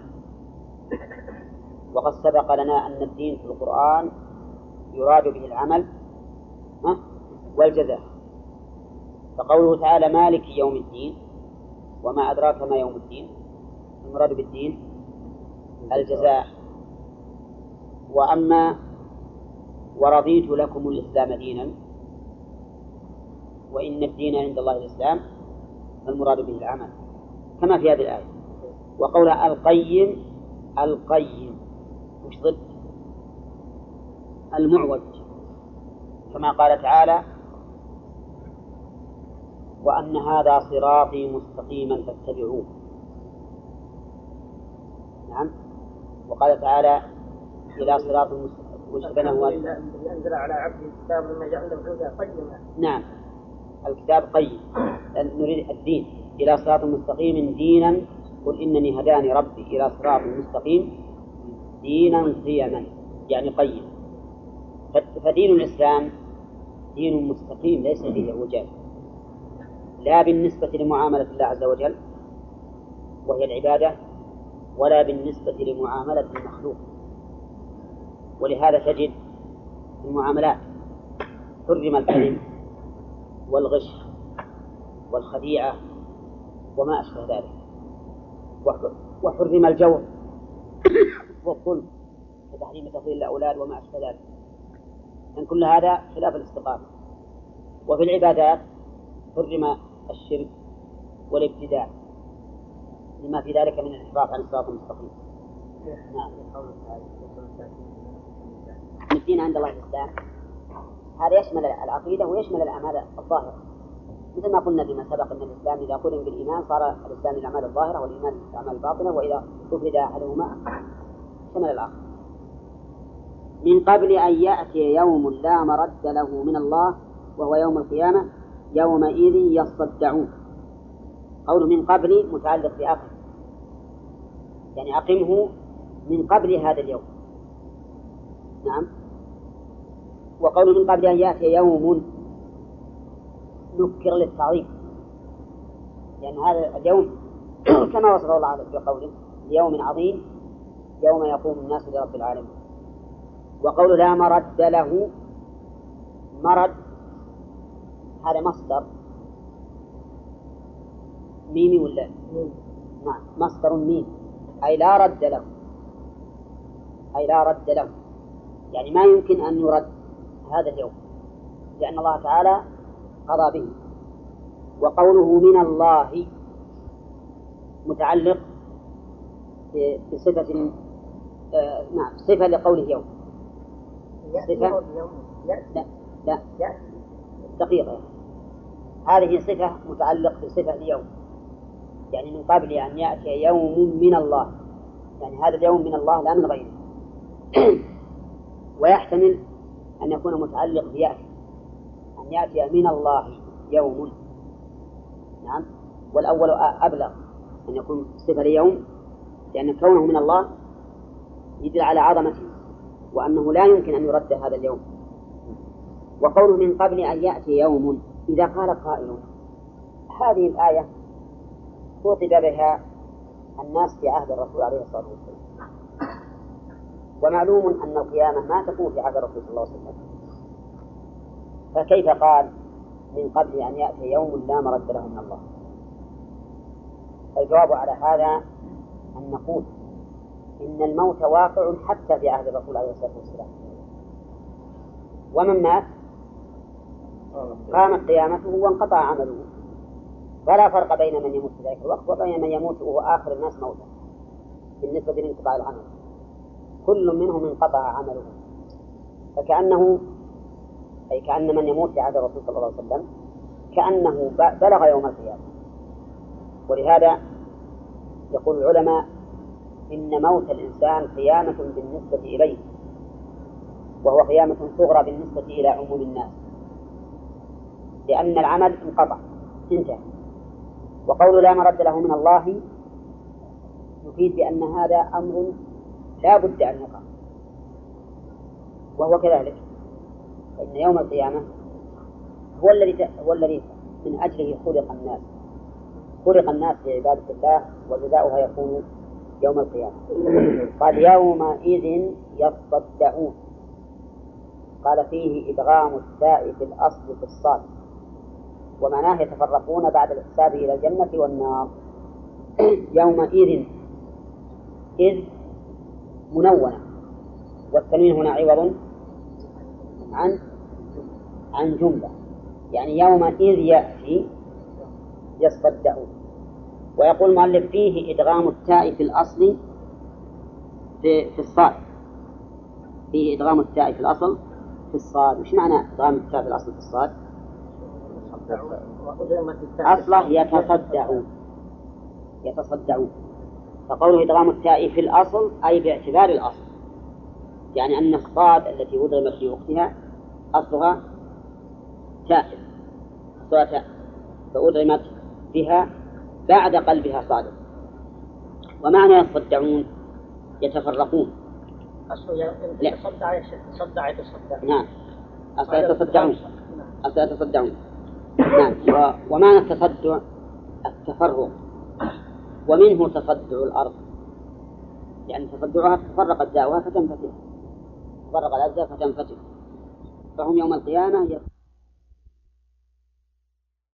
وقد سبق لنا أن الدين في القرآن يراد به العمل والجزاء. فقوله تعالى مالك يوم الدين وما أدراك ما يوم الدين، المراد بالدين الجزاء. وأما ورضيت لكم الإسلام دينا وإن الدين عند الله الإسلام، المراد به العمل كما في هذه الآية. وقول القيم، القيم مش ضد المعوج، كما قال تعالى وأن هذا صراطي مستقيما فاتبعوه. نعم. وقال تعالى إلى صراط مستقيم هو أنزل على عبده الكتاب لما جعله هدى قيما. نعم، الكتاب قيم، نريد الدين إلى صراط مستقيم دينا، قل إنني هداني ربي إلى صراط مستقيم دينا قيما، يعني قيم. فدين الإسلام دين مستقيم ليس فيه اعوجاج، لا بالنسبة لمعاملة الله عز وجل وهي العبادة، ولا بالنسبة لمعاملة المخلوق. ولهذا تجد في المعاملات حرم الكذب والغش والخديعة وما أشبه ذلك، وحرم الجور والظلم كتحريم تفضيل الأولاد وما أشبه ذلك، أن كل هذا خلاف الاستقامة. وفي العبادات حرم الشرك والابتداع لما في ذلك من الانحراف عن الصراط المستقيم. نعم. الدين عند الله الإسلام هذا يشمل العقيدة ويشمل الأعمال الظاهرة، مثل ما قلنا فيما سبق أن الإسلام إذا قرن بالإيمان صار الإسلام الأعمال الظاهرة والإيمان الأعمال الباطنة، وإذا تفرد أحدهما شمل الآخر. من قبل أن يأتي يوم لا مرد له من الله وهو يوم القيامة يومئذ يصدعون. قول من قبل متعلق بأقم، يعني أقمه من قبل هذا اليوم. نعم. وقول من قبل أن يأتي يوم نكر للتعظيم، لأن يعني هذا اليوم كما وصفه الله عز وجل بقوله يوم عظيم يوم يقوم الناس لرب العالمين. وقول لا مرد له، مرد هذا مصدر ميمي ولا نعم مصدر ميم، أي لا رد له، أي لا رد له، يعني ما يمكن أن يرد هذا اليوم لأن الله تعالى قضى به. وقوله من الله متعلق بصفة آه نعم صفة لقوله يوم، صفة لا لا دقيقة، هذه صفة متعلق بصفة اليوم، يعني من قبل أن يأتي يوم من الله، يعني هذا اليوم من الله لا من غيره. ويحتمل أن يكون متعلق بيأتي، أن يأتي من الله يوم. نعم. والأول أبلغ أن يكون صفة ليوم، لأن كونه من الله يدل على عظمته وأنه لا يمكن أن يرد هذا اليوم. وقوله من قبل أن يأتي يوم، إذا قال قائل هذه الآية خطب بها الناس في عهد الرسول عليه الصلاة والسلام، ومعلوم أن القيامة ما تكون في عهد الرسول صلى الله عليه وسلم، فكيف قال من قبل أن يأتي يوم لا مرد له من الله؟ الجواب على هذا أن نقول إن الموت واقع حتى في عهد الرسول عليه الصلاة والسلام، ومن مات قامت قيامته وانقطع عمله، فلا فرق بين من يموت في ذلك الوقت وبين من يموت وهو آخر الناس موتا بالنسبة لانقطاع العمل، كل منهم انقطع عمله. فكأنه أي كأن من يموت في عهد الرسول صلى الله عليه وسلم كأنه بلغ يوم القيامة. ولهذا يقول العلماء إن موت الإنسان قيامة بالنسبة إليه، وهو قيامة صغرى بالنسبة إلى عموم الناس، لأن العمل انقطع انتهى، وقول لا مرد له من الله يفيد بأن هذا أمر لا بد أن يقع، وهو كذلك، فإن يوم القيامة هو الذي هو الذي من أجله خلق الناس، خلق الناس لعبادة الله، وجزاؤها يكون يوم القيامة. قال يومئذ يصدعون، قال فيه إدغام التاء في الأصل في الصاد، ومعناه يتفرقون بعد الحساب إلى الجنة والنار. يومئذ، إذ منونة، والتنوين هنا عوض عن عن جملة، يعني يومئذ يأتي يصدعون. ويقول المؤلف فيه إدغام التاء في الأصل في, في الصاد، فيه إدغام التاء في الأصل في الصاد. وش معنى إدغام التاء في الأصل في الصاد؟ أصله يتصدعون، يتصدعون. فقوله إدغام التاء في الأصل أي باعتبار الأصل، يعني أن الصاد التي أدغمت في وقتها أصلها تاء، أصلها تاء، فأدغمت بها بعد قلبها صاد. ومعنى يصدعون يتفرقون. أصل يتصدع يتصدع يتصدع. نعم، أصل يتصدعون، أصل يتصدعون. نعم. ومعنى التصدع التفرق، ومنه تصدع الأرض، يعني تصدعها تفرق أجزاؤها فتنفتح، تفرق الأجزاء فتنفتح. فهم يوم القيامة